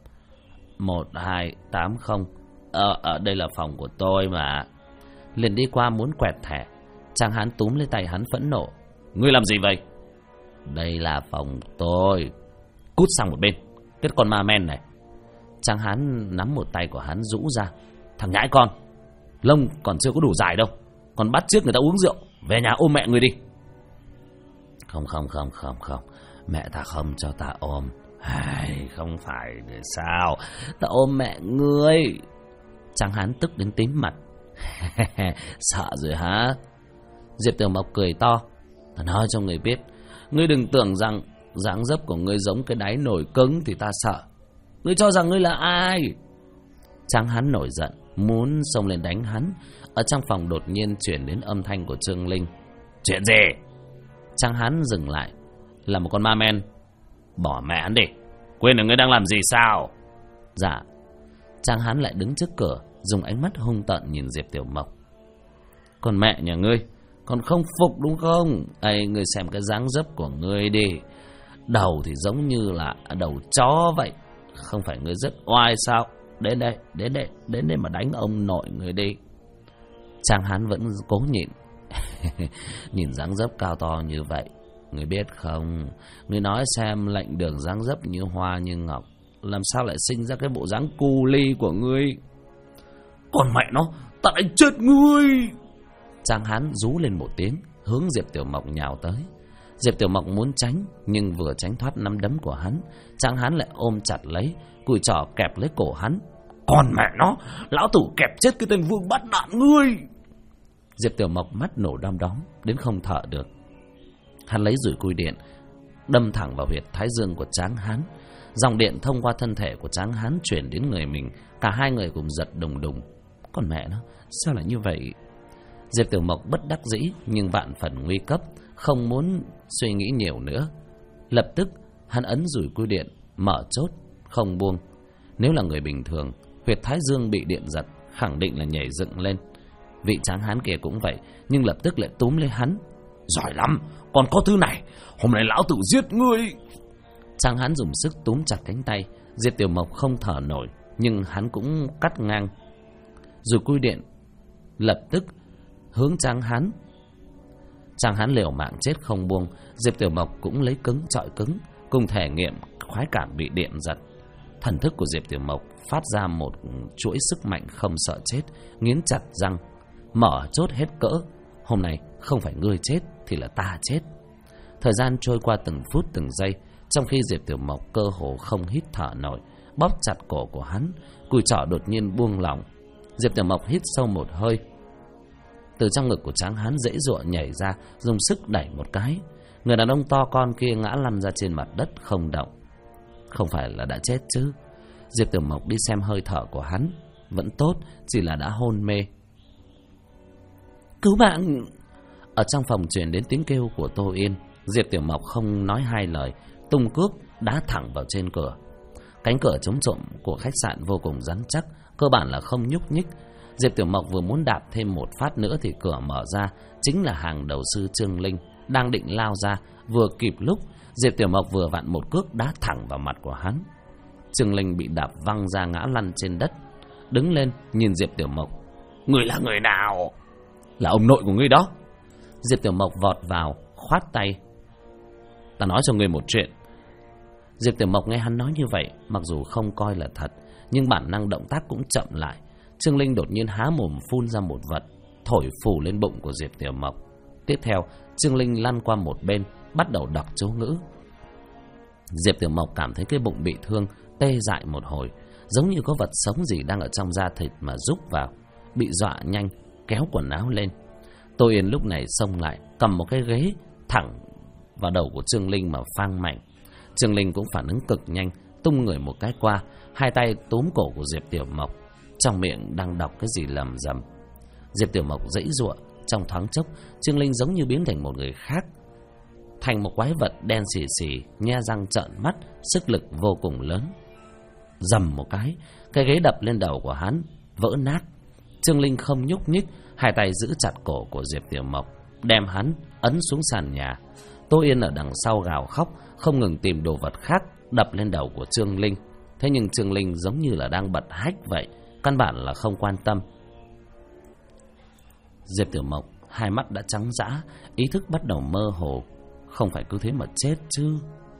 1280. Đây là phòng của tôi mà. Liền đi qua muốn quẹt thẻ. Tráng hán túm lấy tay hắn phẫn nộ. Ngươi làm gì vậy? Đây là phòng tôi. Cút sang một bên, cái con ma men này. Tráng hán nắm một tay của hắn rũ ra. Thằng nhãi con, lông còn chưa có đủ dài đâu, còn bắt chước người ta uống rượu. Về nhà ôm mẹ người đi. Không, mẹ ta không cho ta ôm. Không phải để sao? Ta ôm mẹ ngươi. Tráng hán tức đến tím mặt. Sợ rồi hả? Diệp Tiểu Mộc cười to. Ta nói cho người biết, ngươi đừng tưởng rằng dáng dấp của ngươi giống cái đáy nồi cứng thì ta sợ. Ngươi cho rằng ngươi là ai? Tráng hán nổi giận, muốn xông lên đánh hắn. Ở trong phòng đột nhiên chuyển đến âm thanh của Trương Linh. Chuyện gì? Tráng hán dừng lại, là một con ma men. Bỏ mẹ hắn đi, quên là ngươi đang làm gì sao? Dạ. Tráng hán lại đứng trước cửa, dùng ánh mắt hung tợn nhìn Diệp Tiểu Mộc. Con mẹ nhà ngươi, còn không phục đúng không? Ây, ngươi xem cái dáng dấp của ngươi đi. Đầu thì giống như là đầu chó vậy. Không phải ngươi rất oai sao? Đến đây mà đánh ông nội ngươi đi. Tráng hán vẫn cố nhịn. Nhìn dáng dấp cao to như vậy, ngươi biết không, ngươi nói xem, lệnh đường dáng dấp như hoa như ngọc, làm sao lại sinh ra cái bộ dáng cu ly của ngươi? Còn mẹ nó, ta đánh chết ngươi! Tráng hán rú lên một tiếng, hướng Diệp Tiểu Mộc nhào tới. Diệp Tiểu Mộc muốn tránh, nhưng vừa tránh thoát nắm đấm của hắn, Tráng hán lại ôm chặt lấy, cùi trỏ kẹp lấy cổ hắn. Còn mẹ nó, lão tử kẹp chết cái tên vương bắt đạn ngươi! Diệp Tiểu Mộc mắt nổ đom đóm đến không thở được. Hắn lấy dùi cui điện đâm thẳng vào huyệt thái dương của Tráng hán. Dòng điện thông qua thân thể của Tráng hán chuyển đến người mình. Cả hai người cùng giật đùng đùng. Còn mẹ nó, sao lại như vậy? Diệp Tiểu Mộc bất đắc dĩ nhưng vạn phần nguy cấp, không muốn suy nghĩ nhiều nữa. Lập tức hắn ấn dùi cui điện, mở chốt không buông. Nếu là người bình thường, huyệt thái dương bị điện giật khẳng định là nhảy dựng lên. Vị Tráng hán kia cũng vậy, nhưng lập tức lại túm lấy hắn. Giỏi lắm, còn có thứ này, hôm nay lão tử giết ngươi! Tráng hán dùng sức túm chặt cánh tay. Diệp Tiểu Mộc không thở nổi, nhưng hắn cũng cắt ngang. Rồi cui điện lập tức hướng Tráng hán. Tráng hán liều mạng chết không buông. Diệp Tiểu Mộc cũng lấy cứng chọi cứng, cùng thể nghiệm khoái cảm bị điện giật. Thần thức của Diệp Tiểu Mộc phát ra một chuỗi sức mạnh không sợ chết, nghiến chặt răng, mở chốt hết cỡ. Hôm nay không phải ngươi chết thì là ta chết. Thời gian trôi qua từng phút từng giây, trong khi Diệp Tiểu Mộc cơ hồ không hít thở nổi, bóp chặt cổ của hắn, cùi trỏ đột nhiên buông lỏng. Diệp Tiểu Mộc hít sâu một hơi. Từ trong ngực của Tráng hán dễ dụa nhảy ra, dùng sức đẩy một cái. Người đàn ông to con kia ngã lăn ra trên mặt đất không động. Không phải là đã chết chứ? Diệp Tiểu Mộc đi xem hơi thở của hắn, vẫn tốt, chỉ là đã hôn mê. Cứu mạng! Ở trong phòng truyền đến tiếng kêu của Tô Yên. Diệp Tiểu Mộc không nói hai lời, tung cước đá thẳng vào trên cửa. Cánh cửa chống trộm của khách sạn vô cùng rắn chắc, cơ bản là không nhúc nhích. Diệp Tiểu Mộc vừa muốn đạp thêm một phát nữa thì cửa mở ra. Chính là hàng đầu sư Trương Linh đang định lao ra. Vừa kịp lúc, Diệp Tiểu Mộc vừa vặn một cước đá thẳng vào mặt của hắn. Trương Linh bị đạp văng ra ngã lăn trên đất. Đứng lên nhìn Diệp Tiểu Mộc. Người là người nào? Là ông nội của ngươi đó. Diệp Tiểu Mộc vọt vào, khoát tay. Ta nói cho ngươi một chuyện. Diệp Tiểu Mộc nghe hắn nói như vậy, mặc dù không coi là thật, nhưng bản năng động tác cũng chậm lại. Trương Linh đột nhiên há mồm phun ra một vật, thổi phù lên bụng của Diệp Tiểu Mộc. Tiếp theo, Trương Linh lăn qua một bên, bắt đầu đọc chú ngữ. Diệp Tiểu Mộc cảm thấy cái bụng bị thương, tê dại một hồi, giống như có vật sống gì đang ở trong da thịt mà rúc vào. Bị dọa nhanh, kéo quần áo lên. Tô Yên lúc này xông lại, cầm một cái ghế thẳng vào đầu của Trương Linh mà phang mạnh. Trương Linh cũng phản ứng cực nhanh, tung người một cái qua, hai tay túm cổ của Diệp Tiểu Mộc, trong miệng đang đọc cái gì lầm rầm. Diệp Tiểu Mộc giãy giụa, trong thoáng chốc, Trương Linh giống như biến thành một người khác, thành một quái vật đen xì xì, nhe răng trợn mắt, sức lực vô cùng lớn. Rầm một cái ghế đập lên đầu của hắn, vỡ nát. Trương Linh không nhúc nhích, hai tay giữ chặt cổ của Diệp Tiểu Mộc, đem hắn ấn xuống sàn nhà. Tô Yên ở đằng sau gào khóc, không ngừng tìm đồ vật khác đập lên đầu của Trương Linh. Thế nhưng Trương Linh giống như là đang bật hách vậy, căn bản là không quan tâm. Diệp Tiểu Mộc hai mắt đã trắng dã, ý thức bắt đầu mơ hồ. Không phải cứ thế mà chết chứ.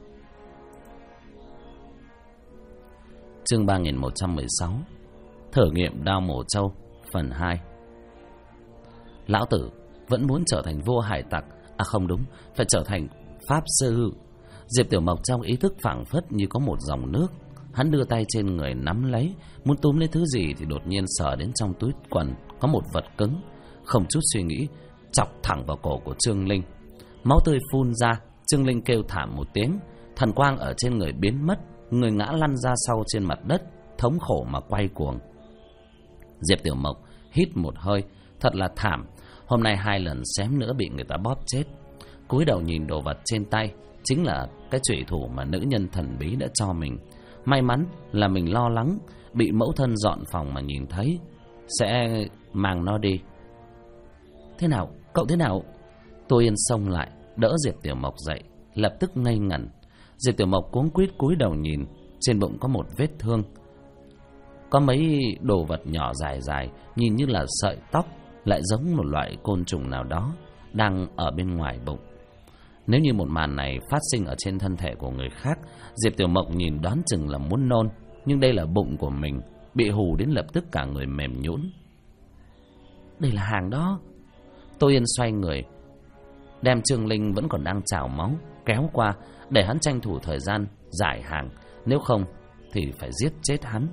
Chương 3116 Thử nghiệm đao mổ trâu phần 2. Lão tử vẫn muốn trở thành vua hải tặc. À không đúng, phải trở thành pháp sư. Diệp Tiểu Mộc trong ý thức phảng phất như có một dòng nước. Hắn đưa tay trên người nắm lấy, muốn túm lấy thứ gì thì đột nhiên sờ đến trong túi quần có một vật cứng. Không chút suy nghĩ, chọc thẳng vào cổ của Trương Linh. Máu tươi phun ra, Trương Linh kêu thảm một tiếng, thần quang ở trên người biến mất, người ngã lăn ra sau trên mặt đất, thống khổ mà quay cuồng. Diệp Tiểu Mộc hít một hơi, thật là thảm. Hôm nay 2 lần xém nữa bị người ta bóp chết. Cúi đầu nhìn đồ vật trên tay, chính là cái chủy thủ mà nữ nhân thần bí đã cho mình. May mắn là mình lo lắng bị mẫu thân dọn phòng mà nhìn thấy, sẽ mang nó đi. Thế nào? Cậu thế nào? Tô Yên xông lại đỡ Diệp Tiểu Mộc dậy, lập tức ngây ngẩn. Diệp Tiểu Mộc cuống quýt cúi đầu nhìn, trên bụng có một vết thương, có mấy đồ vật nhỏ dài dài, nhìn như là sợi tóc, lại giống một loại côn trùng nào đó đang ở bên ngoài bụng. Nếu như một màn này phát sinh ở trên thân thể của người khác, Diệp Tiểu Mộc nhìn đoán chừng là muốn nôn, nhưng đây là bụng của mình, bị hù đến lập tức cả người mềm nhũn. Đây là hàng đó. Tô Yên xoay người, đem Trương Linh vẫn còn đang trào máu kéo qua, để hắn tranh thủ thời gian giải hàng, nếu không thì phải giết chết hắn.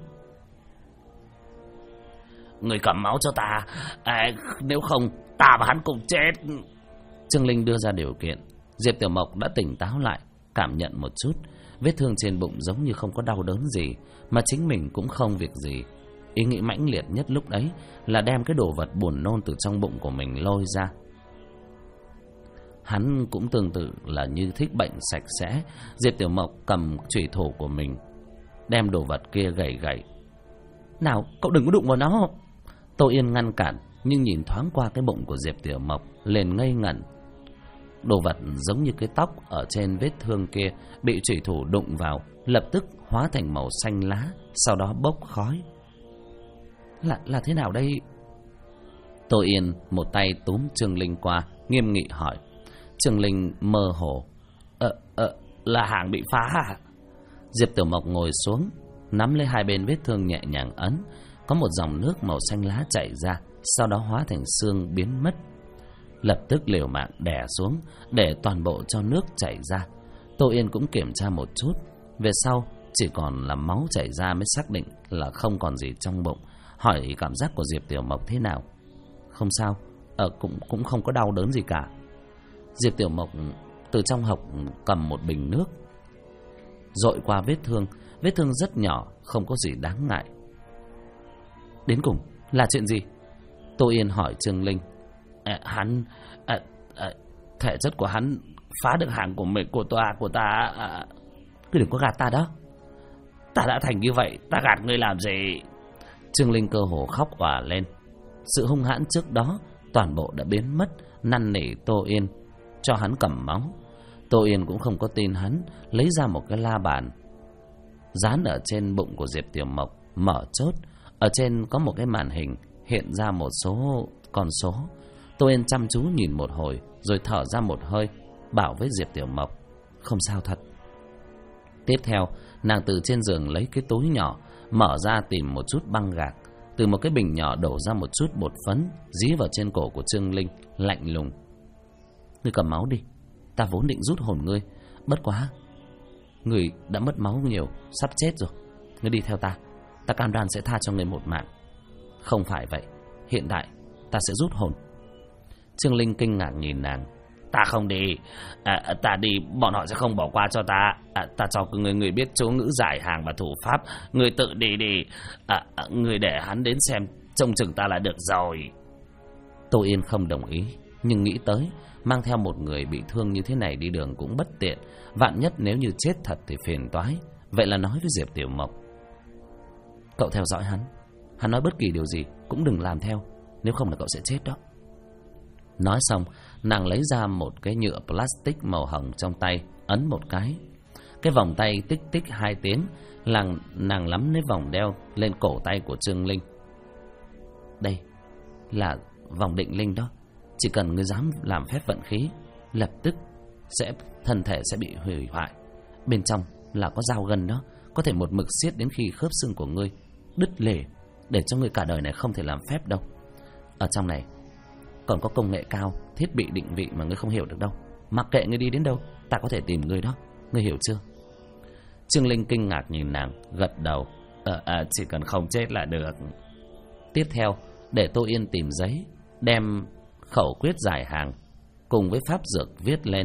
Người cầm máu cho ta, nếu không ta và hắn cùng chết. Trương Linh đưa ra điều kiện. Diệp Tiểu Mộc đã tỉnh táo lại, cảm nhận một chút, vết thương trên bụng giống như không có đau đớn gì, mà chính mình cũng không việc gì. Ý nghĩ mãnh liệt nhất lúc ấy là đem cái đồ vật buồn nôn từ trong bụng của mình lôi ra. Hắn cũng tương tự là như thích bệnh sạch sẽ. Diệp Tiểu Mộc cầm chủy thủ của mình, đem đồ vật kia gẩy gẩy. Nào, cậu đừng có đụng vào nó. Tô Yên ngăn cản, nhưng nhìn thoáng qua cái bụng của Diệp Tiểu Mộc liền ngây ngẩn. Đồ vật giống như cái tóc ở trên vết thương kia bị chủy thủ đụng vào, lập tức hóa thành màu xanh lá, sau đó bốc khói. Là thế nào đây? Tô Yên một tay túm Trương Linh qua, nghiêm nghị hỏi. Trương Linh mơ hồ. Là hàng bị phá à? Diệp Tiểu Mộc ngồi xuống, nắm lấy hai bên vết thương nhẹ nhàng ấn. Có một dòng nước màu xanh lá chảy ra, sau đó hóa thành xương biến mất. Lập tức liều mạng đè xuống, để toàn bộ cho nước chảy ra. Tô Yên cũng kiểm tra một chút, về sau chỉ còn là máu chảy ra mới xác định là không còn gì trong bụng. Hỏi cảm giác của Diệp Tiểu Mộc thế nào? Không sao, cũng không có đau đớn gì cả. Diệp Tiểu Mộc từ trong hộc cầm một bình nước, dội qua vết thương rất nhỏ, không có gì đáng ngại. Đến cùng là chuyện gì? Tô Yên hỏi Trương Linh. Thể chất của hắn phá được hàng của ta. Cứ đừng có gạt ta đó. Ta đã thành như vậy, ta gạt ngươi làm gì? Trương Linh cơ hồ khóc òa lên. Sự hung hãn trước đó toàn bộ đã biến mất, năn nỉ Tô Yên cho hắn cầm máu. Tô Yên cũng không có tin hắn, lấy ra một cái la bàn dán ở trên bụng của Diệp Tiểu Mộc, mở chốt. Ở trên có một cái màn hình hiện ra một số con số. Tô Yên chăm chú nhìn một hồi, rồi thở ra một hơi, bảo với Diệp Tiểu Mộc, không sao thật. Tiếp theo, nàng từ trên giường lấy cái túi nhỏ, mở ra tìm một chút băng gạc, từ một cái bình nhỏ đổ ra một chút bột phấn, dí vào trên cổ của Trương Linh, lạnh lùng. Ngươi cầm máu đi, ta vốn định rút hồn ngươi, bất quá ngươi đã mất máu nhiều, sắp chết rồi. Ngươi đi theo ta, ta cam đoan sẽ tha cho ngươi một mạng. Không phải vậy, hiện tại ta sẽ rút hồn. Trương Linh kinh ngạc nhìn nàng. Ta không đi, ta đi bọn họ sẽ không bỏ qua cho ta. Ta cho người biết chỗ ngữ giải hàng và thủ pháp, người tự đi đi. Người để hắn đến xem, trông chừng ta là được rồi. Tô Yên không đồng ý, nhưng nghĩ tới mang theo một người bị thương như thế này đi đường cũng bất tiện, vạn nhất nếu như chết thật thì phiền toái. Vậy là nói với Diệp Tiểu Mộc, cậu theo dõi hắn nói bất kỳ điều gì cũng đừng làm theo, nếu không là cậu sẽ chết đó. Nói xong, nàng lấy ra một cái nhựa plastic màu hồng trong tay, ấn một cái vòng tay tích tích 2 tiếng. Nàng lắm lấy vòng đeo lên cổ tay của Trương Linh. Đây là vòng định linh đó, chỉ cần ngươi dám làm phép vận khí, lập tức thân thể sẽ bị hủy hoại. Bên trong là có dao gân đó, có thể một mực siết đến khi khớp xương của ngươi đứt lìa, để cho ngươi cả đời này không thể làm phép đâu. Ở trong này còn có công nghệ cao, thiết bị định vị mà ngươi không hiểu được đâu. Mặc kệ ngươi đi đến đâu, ta có thể tìm ngươi đó, ngươi hiểu chưa? Trương Linh kinh ngạc nhìn nàng, gật đầu. Chỉ cần không chết là được. Tiếp theo, để Tô Yên tìm giấy, đem khẩu quyết giải hàng cùng với pháp dược viết lên.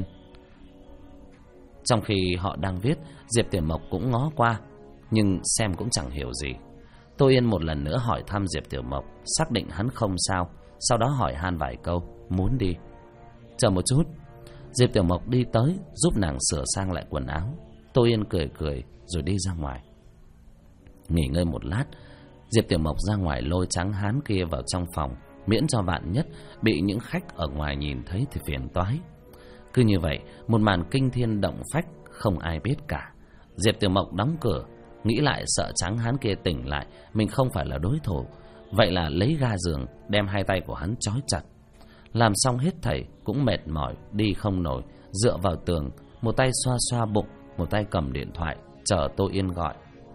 Trong khi họ đang viết, Diệp Tiểu Mộc cũng ngó qua, nhưng xem cũng chẳng hiểu gì. Tô Yên một lần nữa hỏi thăm Diệp Tiểu Mộc, xác định hắn không sao, sau đó hỏi han vài câu, muốn đi. Chờ một chút. Diệp Tiểu Mộc đi tới giúp nàng sửa sang lại quần áo. Tô Yên cười cười rồi đi ra ngoài. Nghỉ ngơi một lát, Diệp Tiểu Mộc ra ngoài lôi Tráng Hán kia vào trong phòng, miễn cho vạn nhất bị những khách ở ngoài nhìn thấy thì phiền toái. Cứ như vậy, một màn kinh thiên động phách không ai biết cả. Diệp Tiểu Mộc đóng cửa, nghĩ lại sợ Tráng Hán kia tỉnh lại mình không phải là đối thủ, vậy là lấy ga giường đem hai tay của hắn trói chặt. Làm xong hết thảy cũng mệt mỏi đi không nổi, dựa vào tường, một tay xoa xoa bụng, một tay cầm điện thoại chờ Tô Yên gọi.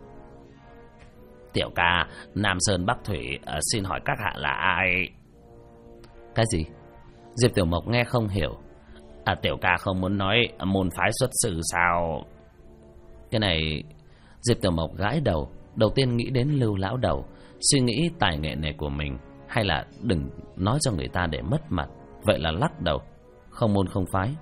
Tiểu ca, Nam Sơn Bắc Thủy, xin hỏi các hạ là ai? Cái gì? Diệp Tiểu Mộc nghe không hiểu. Tiểu ca không muốn nói môn phái xuất xử sao? Cái này... Diệp Tiểu Mộc gãi đầu. Đầu tiên nghĩ đến Lưu lão đầu, suy nghĩ tài nghệ này của mình hay là đừng nói cho người ta để mất mặt. Vậy là lắc đầu. Không môn không phái.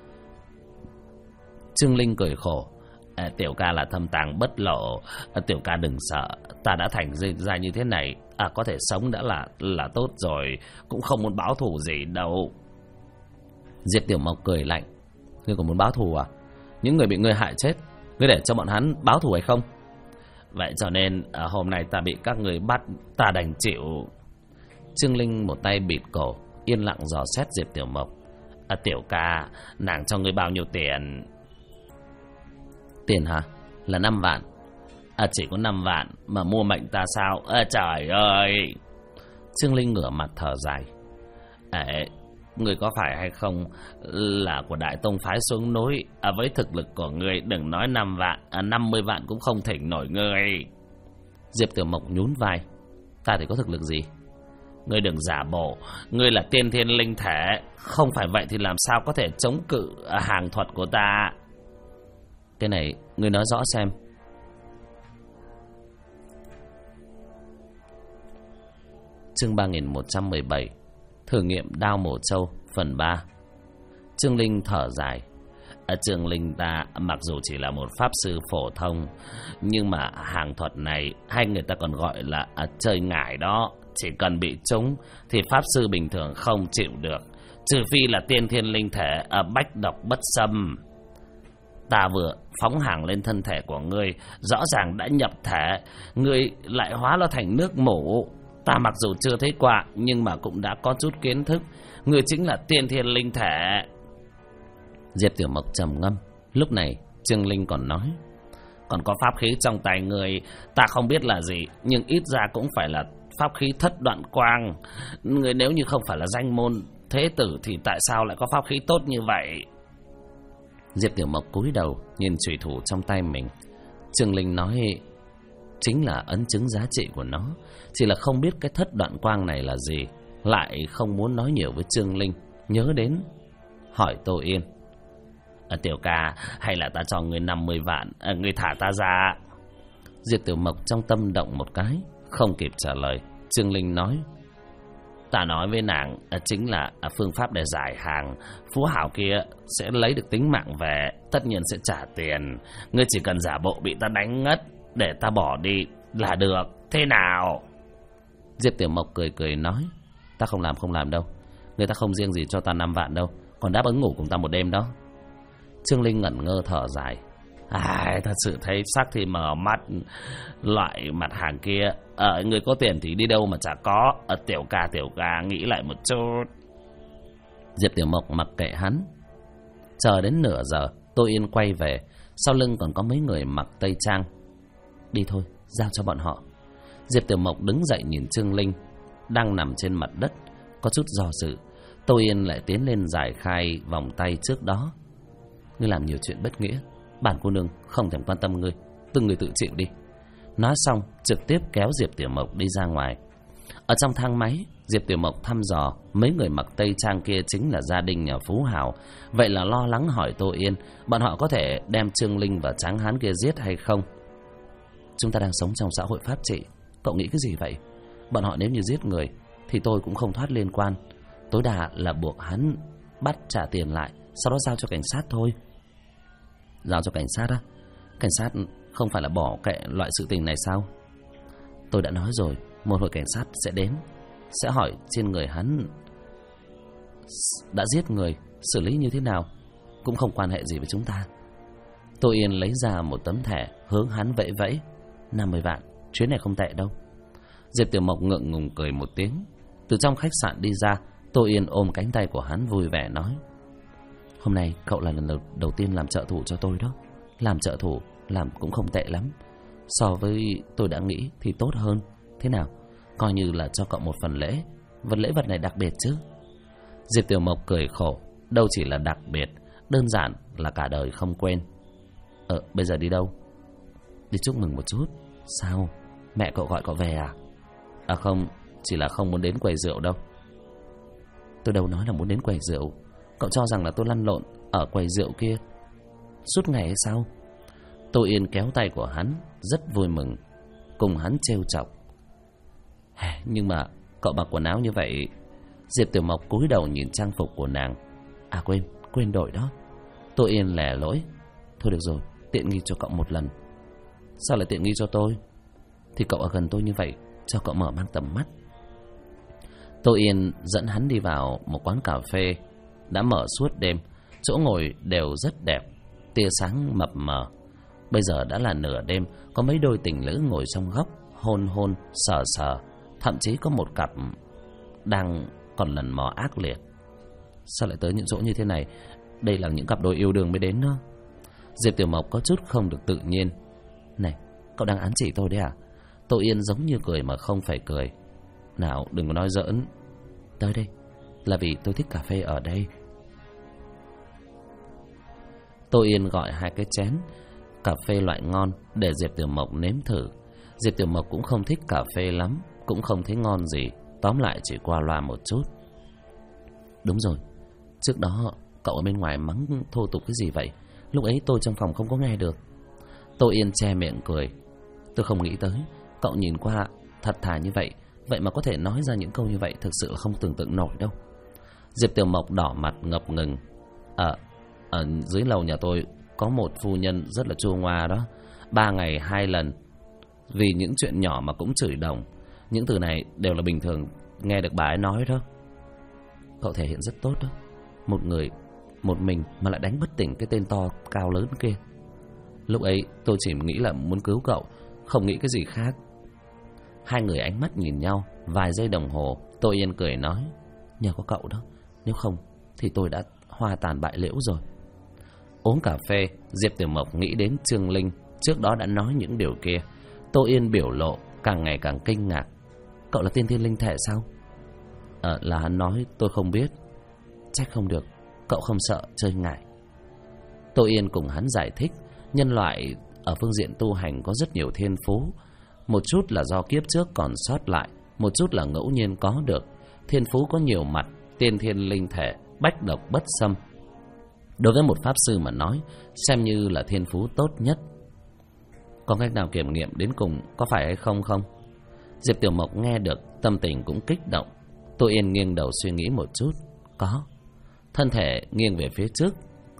Trương Linh cười khổ. Tiểu ca là thâm tàng bất lộ, tiểu ca đừng sợ, ta đã thành ra như thế này, có thể sống đã là tốt rồi, cũng không muốn báo thù gì đâu. Diệp Tiểu Mộc cười lạnh. Ngươi còn muốn báo thù à? Những người bị ngươi hại chết, ngươi để cho bọn hắn báo thù hay không? Vậy cho nên hôm nay ta bị các người bắt, ta đành chịu. Trương Linh một tay bịt cổ, yên lặng dò xét Diệp Tiểu Mộc. Tiểu ca, nàng cho ngươi bao nhiêu tiền? Tiền hả? Là 5 vạn. Chỉ có 5 vạn mà mua mệnh ta sao? Trời ơi! Trương Linh ngửa mặt thở dài. Người có phải hay không là của Đại Tông phái xuống núi? Với thực lực của người đừng nói 5 vạn, 50 vạn cũng không thỉnh nổi người. Diệp Tiểu Mộc nhún vai. Ta thì có thực lực gì? Ngươi đừng giả bộ, ngươi là tiên thiên linh thể, không phải vậy thì làm sao có thể chống cự hàng thuật của ta? Cái này ngươi nói rõ xem. Chương 3117 Thử nghiệm đao mổ trâu phần 3. Trương Linh thở dài. Trương Linh ta mặc dù chỉ là một pháp sư phổ thông, nhưng mà hàng thuật này hay người ta còn gọi là chơi ngải đó. Chỉ cần bị trúng thì pháp sư bình thường không chịu được, trừ phi là tiên thiên linh thể bách độc bất xâm. Ta vừa phóng hàng lên thân thể của ngươi, rõ ràng đã nhập thể, ngươi lại hóa nó thành nước mủ. Ta mặc dù chưa thấy qua, nhưng mà cũng đã có chút kiến thức. Ngươi chính là tiên thiên linh thể. Diệp Tiểu Mộc trầm ngâm. Lúc này Trương Linh còn nói. Còn có pháp khí trong tay ngươi, ta không biết là gì, nhưng ít ra cũng phải là pháp khí thất đoạn quang. Ngươi nếu như không phải là danh môn thế tử thì tại sao lại có pháp khí tốt như vậy? Diệp Tiểu Mộc cúi đầu nhìn chùy thủ trong tay mình. Trương Linh nói. Chính là ấn chứng giá trị của nó, chỉ là không biết cái thất đoạn quang này là gì. Lại không muốn nói nhiều với Trương Linh. Nhớ đến hỏi Tô Yên. Tiểu ca, hay là ta cho ngươi 50 vạn, ngươi thả ta ra? Diệp Tiểu Mộc trong tâm động một cái, không kịp trả lời. Trương Linh nói. Ta nói với nàng chính là phương pháp để giải hàng. Phú hảo kia sẽ lấy được tính mạng về, tất nhiên sẽ trả tiền. Ngươi chỉ cần giả bộ bị ta đánh ngất để ta bỏ đi là được, thế nào? Diệp Tiểu Mộc cười cười nói. Ta không làm đâu. Người ta không riêng gì cho ta 5 vạn đâu, còn đáp ứng ngủ cùng ta một đêm đó. Trương Linh ngẩn ngơ thở dài. Thật sự thấy sắc thì mở mắt. Loại mặt hàng kia người có tiền thì đi đâu mà chả có. Tiểu ca nghĩ lại một chút. Diệp Tiểu Mộc mặc kệ hắn. Chờ đến nửa giờ Tô Yên quay về. Sau lưng còn có mấy người mặc tây trang. Đi thôi, giao cho bọn họ. Diệp Tiểu Mộc đứng dậy nhìn Trương Linh đang nằm trên mặt đất, có chút do dự. Tô Yên lại tiến lên giải khai vòng tay trước đó. Ngươi làm nhiều chuyện bất nghĩa, bản cô nương không thèm quan tâm ngươi, từng người tự chịu đi. Nói xong trực tiếp kéo Diệp Tiểu Mộc đi ra ngoài. Ở trong thang máy, Diệp Tiểu Mộc thăm dò mấy người mặc tây trang kia chính là gia đình nhà Phú Hảo. Vậy là lo lắng hỏi Tô Yên bọn họ có thể đem Trương Linh và Tráng Hán kia giết hay không. Chúng ta đang sống trong xã hội pháp trị, cậu nghĩ cái gì vậy? Bọn họ nếu như giết người thì tôi cũng không thoát liên quan, tối đa là buộc hắn bắt trả tiền lại, sau đó giao cho cảnh sát thôi. Giao cho cảnh sát á? Cảnh sát không phải là bỏ kệ loại sự tình này sao? Tôi đã nói rồi, một hồi cảnh sát sẽ đến, sẽ hỏi trên người hắn đã giết người, xử lý như thế nào. cũng không quan hệ gì với chúng ta. Tô Yên lấy ra một tấm thẻ, hướng hắn vẫy vẫy. 50 vạn, chuyến này không tệ đâu. Diệp Tiểu Mộc ngượng ngùng cười một tiếng. Từ trong khách sạn đi ra, Tô Yên ôm cánh tay của hắn vui vẻ nói: hôm nay cậu là lần đầu tiên làm trợ thủ cho tôi đó. Làm trợ thủ làm cũng không tệ lắm, so với tôi đã nghĩ thì tốt hơn. Thế nào, coi như là cho cậu một phần lễ. Lễ vật này đặc biệt chứ? Diệp Tiểu Mộc cười khổ. Đâu chỉ là đặc biệt, đơn giản là cả đời không quên. Bây giờ đi đâu? Đi chúc mừng một chút. Sao? Mẹ cậu gọi cậu về à? À không, chỉ là không muốn đến quầy rượu đâu. Tôi đâu nói là muốn đến quầy rượu. Cậu cho rằng là tôi lăn lộn ở quầy rượu kia suốt ngày hay sao? Tô Yên kéo tay của hắn, rất vui mừng, cùng hắn trêu chọc. Nhưng mà cậu mặc quần áo như vậy. Diệp Tiểu Mộc cúi đầu nhìn trang phục của nàng. À quên đổi đó. Tô Yên lẻ lỗi. Thôi được rồi, tiện nghi cho cậu một lần. Sao lại tiện nghi cho tôi? Thì cậu ở gần tôi như vậy, cho cậu mở mang tầm mắt. Tô Yên dẫn hắn đi vào một quán cà phê đã mở suốt đêm. Chỗ ngồi đều rất đẹp, tia sáng mập mờ. Bây giờ đã là nửa đêm, có mấy đôi tình lữ ngồi trong góc, hôn sờ. Thậm chí có một cặp đang còn lần mò ác liệt. Sao lại tới những chỗ như thế này? Đây là những cặp đôi yêu đương mới đến đó. Diệp Tiểu Mộc có chút không được tự nhiên. Này, cậu đang ám chỉ tôi đấy à? Tô Yên giống như cười mà không phải cười. Nào, đừng có nói giỡn. Tới đây là vì tôi thích cà phê ở đây. Tô Yên gọi 2 cái chén cà phê loại ngon để Diệp Tiểu Mộc nếm thử. Diệp Tiểu Mộc cũng không thích cà phê lắm, cũng không thấy ngon gì. Tóm lại chỉ qua loa một chút. Đúng rồi, trước đó cậu ở bên ngoài mắng thô tục cái gì vậy? Lúc ấy tôi trong phòng không có nghe được. Tô Yên che miệng cười. Tôi không nghĩ tới cậu nhìn qua thật thà như vậy, vậy mà có thể nói ra những câu như vậy, thực sự là không tưởng tượng nổi đâu. Diệp Tiểu Mộc đỏ mặt ngập ngừng. Ở dưới lầu nhà tôi có một phu nhân rất là chua ngoa đó. 3 ngày 2 lần, vì những chuyện nhỏ mà cũng chửi đồng. Những từ này đều là bình thường nghe được bà ấy nói đó. Cậu thể hiện rất tốt đó. Một người, một mình mà lại đánh bất tỉnh cái tên to cao lớn kia. Lúc ấy tôi chỉ nghĩ là muốn cứu cậu, không nghĩ cái gì khác. Hai người ánh mắt nhìn nhau vài giây đồng hồ. Tô Yên cười nói: nhờ có cậu đó, nếu không thì tôi đã hoa tàn bại liễu rồi. Uống cà phê, Diệp Tiểu Mộc nghĩ đến Trương Linh trước đó đã nói những điều kia. Tô Yên biểu lộ càng ngày càng kinh ngạc. Cậu là tiên thiên linh thể sao? Là hắn nói, tôi không biết. Trách không được, cậu không sợ chơi ngại. Tô Yên cùng hắn giải thích, nhân loại ở phương diện tu hành có rất nhiều thiên phú. Một chút là do kiếp trước còn sót lại, một chút là ngẫu nhiên có được. Thiên phú có nhiều mặt, tiên thiên linh thể, bách độc bất xâm. Đối với một pháp sư mà nói, xem như là thiên phú tốt nhất. Có cách nào kiểm nghiệm đến cùng có phải hay không không? Diệp Tiểu Mộc nghe được, tâm tình cũng kích động. Tô Yên nghiêng đầu suy nghĩ một chút. Có. Thân thể nghiêng về phía trước,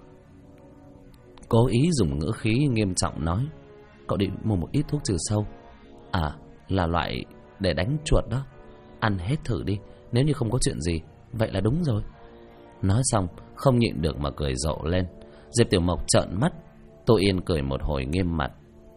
cố ý dùng ngữ khí nghiêm trọng nói: cậu đi mua một ít thuốc trừ sâu. Là loại để đánh chuột đó. Ăn hết thử đi, nếu như không có chuyện gì, vậy là đúng rồi. Nói xong không nhịn được mà cười rộ lên. Diệp Tiểu Mộc trợn mắt. Tô Yên cười một hồi nghiêm mặt.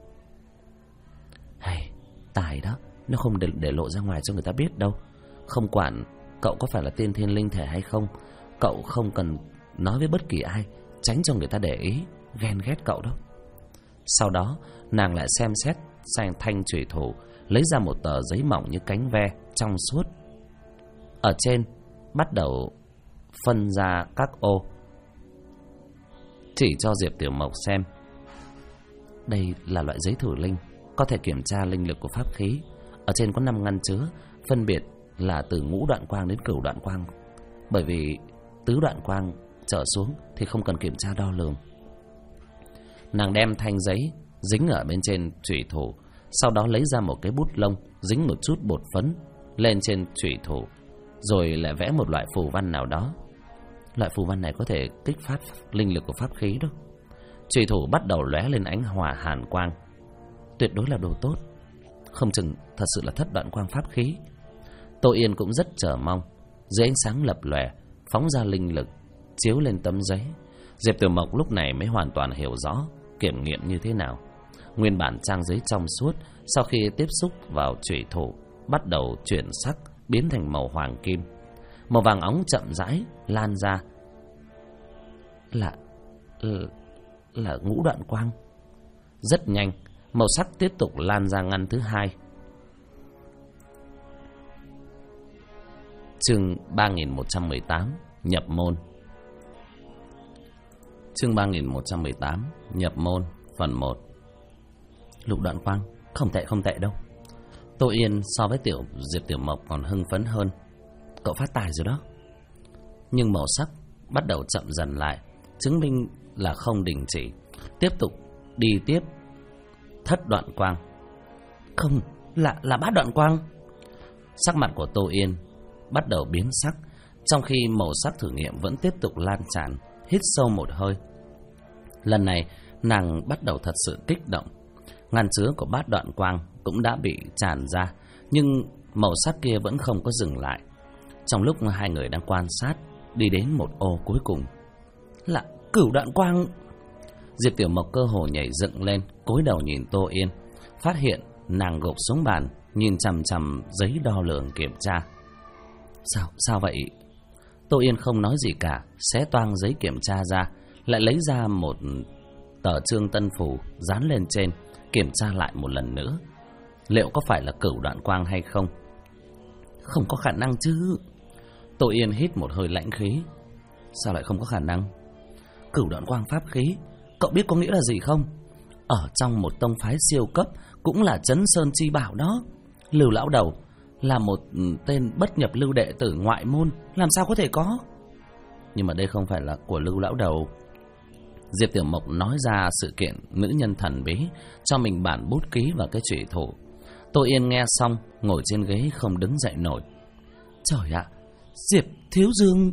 Tài đó, nó không để lộ ra ngoài cho người ta biết đâu. Không quản cậu có phải là tiên thiên linh thể hay không, cậu không cần nói với bất kỳ ai, tránh cho người ta để ý, ghen ghét cậu đó. Sau đó nàng lại xem xét sang thanh chủy thủ, lấy ra một tờ giấy mỏng như cánh ve, trong suốt. Ở trên bắt đầu phân ra các ô, chỉ cho Diệp Tiểu Mộc xem. Đây là loại giấy thử linh, có thể kiểm tra linh lực của pháp khí. Ở trên có 5 ngăn chứa, phân biệt là từ ngũ đoạn quang đến cửu đoạn quang. Bởi vì tứ đoạn quang trở xuống thì không cần kiểm tra đo lường. Nàng đem thanh giấy dính ở bên trên chủy thủ, sau đó lấy ra một cái bút lông, dính một chút bột phấn lên trên chủy thủ, rồi lại vẽ một loại phù văn nào đó. Loại phù văn này có thể kích phát linh lực của pháp khí đó. Chủy thủ bắt đầu lóe lên ánh hỏa hàn quang. Tuyệt đối là đồ tốt, không chừng thật sự là thất đoạn quang pháp khí. Tô Yên cũng rất chờ mong. Dưới ánh sáng lập lòe phóng ra linh lực, chiếu lên tấm giấy. Diệp Tiểu Mộc lúc này mới hoàn toàn hiểu rõ kiểm nghiệm như thế nào. Nguyên bản trang giấy trong suốt, sau khi tiếp xúc vào chủy thủ, bắt đầu chuyển sắc, biến thành màu hoàng kim. Màu vàng óng chậm rãi lan ra. Là ngũ đoạn quang. Rất nhanh, màu sắc tiếp tục lan ra ngăn thứ hai. Chương 3118 nhập môn. Chương 3118 nhập môn phần 1. Lục đoạn quang, không tệ đâu. Tô Yên so với Diệp Tiểu Mộc còn hưng phấn hơn. Cậu phát tài rồi đó. Nhưng màu sắc bắt đầu chậm dần lại, chứng minh là không đình chỉ. Tiếp tục đi tiếp. Thất đoạn quang. Không, là bát đoạn quang. Sắc mặt của Tô Yên bắt đầu biến sắc, trong khi màu sắc thử nghiệm vẫn tiếp tục lan tràn. Hít sâu một hơi. Lần này nàng bắt đầu thật sự kích động. Ngăn chứa của bát đoạn quang cũng đã bị tràn ra, nhưng màu sắc kia vẫn không có dừng lại. Trong lúc hai người đang quan sát, đi đến một ô cuối cùng. Là cửu đoạn quang. Diệp Tiểu Mộc cơ hồ nhảy dựng lên, cúi đầu nhìn Tô Yên, phát hiện nàng gục xuống bàn, nhìn chằm chằm giấy đo lường kiểm tra. Sao vậy? Tô Yên không nói gì cả, xé toang giấy kiểm tra ra, lại lấy ra một tờ chương tân phù dán lên trên, kiểm tra lại một lần nữa. Liệu có phải là cửu đoạn quang hay không? Không có khả năng chứ. Tô Yên hít một hơi lãnh khí. Sao lại không có khả năng? Cửu đoạn quang pháp khí, cậu biết có nghĩa là gì không? Ở trong một tông phái siêu cấp, cũng là Trấn Sơn Chi Bảo đó. Lưu lão đầu là một tên bất nhập lưu đệ tử ngoại môn, làm sao có thể có? Nhưng mà đây không phải là của Lưu lão đầu. Diệp Tiểu Mộc nói ra sự kiện nữ nhân thần bí, cho mình bản bút ký và cái chủy thủ. Tô Yên nghe xong, ngồi trên ghế không đứng dậy nổi. Trời ạ, Diệp Thiếu Dương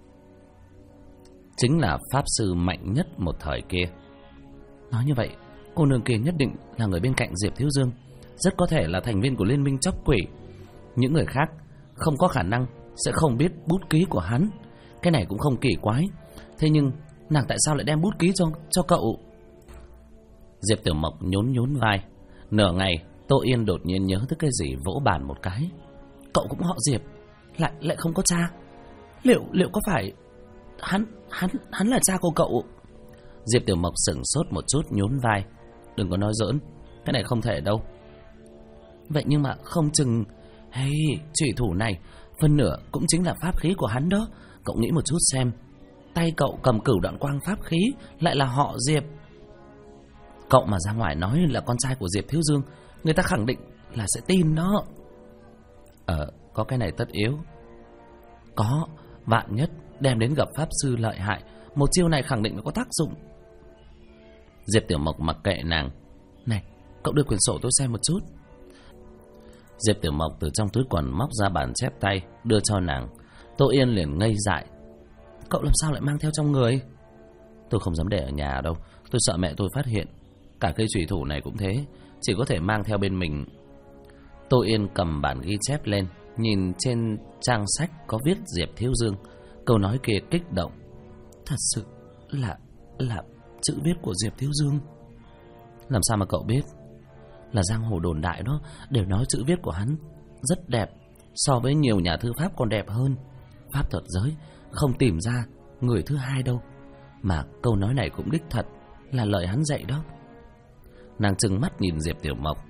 chính là pháp sư mạnh nhất một thời kia. Nói như vậy, cô nương kia nhất định là người bên cạnh Diệp Thiếu Dương, rất có thể là thành viên của Liên minh Chóc Quỷ. Những người khác không có khả năng sẽ không biết bút ký của hắn. Cái này cũng không kỳ quái. Thế nhưng nàng tại sao lại đem bút ký cho cậu? Diệp Tiểu Mộc nhún vai. Nửa ngày, Tô Yên đột nhiên nhớ tới cái gì, vỗ bàn một cái. Cậu cũng họ Diệp, lại không có cha. Liệu có phải hắn là cha của cậu? Diệp Tiểu Mộc sững sốt một chút, nhún vai. Đừng có nói giỡn, cái này không thể đâu. Vậy nhưng mà không chừng chủy thủ này phân nửa cũng chính là pháp khí của hắn đó. Cậu nghĩ một chút xem, tay cậu cầm cửu đoạn quang pháp khí lại là họ Diệp. Cậu mà ra ngoài nói là con trai của Diệp Thiếu Dương, người ta khẳng định là sẽ tin đó. Có cái này tất yếu. Có, vạn nhất đem đến gặp pháp sư lợi hại, một chiêu này khẳng định nó có tác dụng. Diệp Tiểu Mộc mặc kệ nàng. Này, cậu đưa quyển sổ tôi xem một chút. Diệp Tiểu Mộc từ trong túi quần móc ra bản chép tay, đưa cho nàng. Tô Yên liền ngây dại. Cậu làm sao lại mang theo trong người? Tôi không dám để ở nhà đâu, tôi sợ mẹ tôi phát hiện. Cả cây chủy thủ này cũng thế, chỉ có thể mang theo bên mình. Tô Yên cầm bản ghi chép lên, nhìn trên trang sách có viết Diệp Thiếu Dương. Câu nói kia kích động. Thật sự là chữ viết của Diệp Thiếu Dương. Làm sao mà cậu biết? Là giang hồ đồn đại đó, đều nói chữ viết của hắn rất đẹp, so với nhiều nhà thư pháp còn đẹp hơn. Pháp thuật giới không tìm ra người thứ hai đâu. Mà câu nói này cũng đích thật, là lời hắn dạy đó. Nàng trừng mắt nhìn Diệp Tiểu Mộc.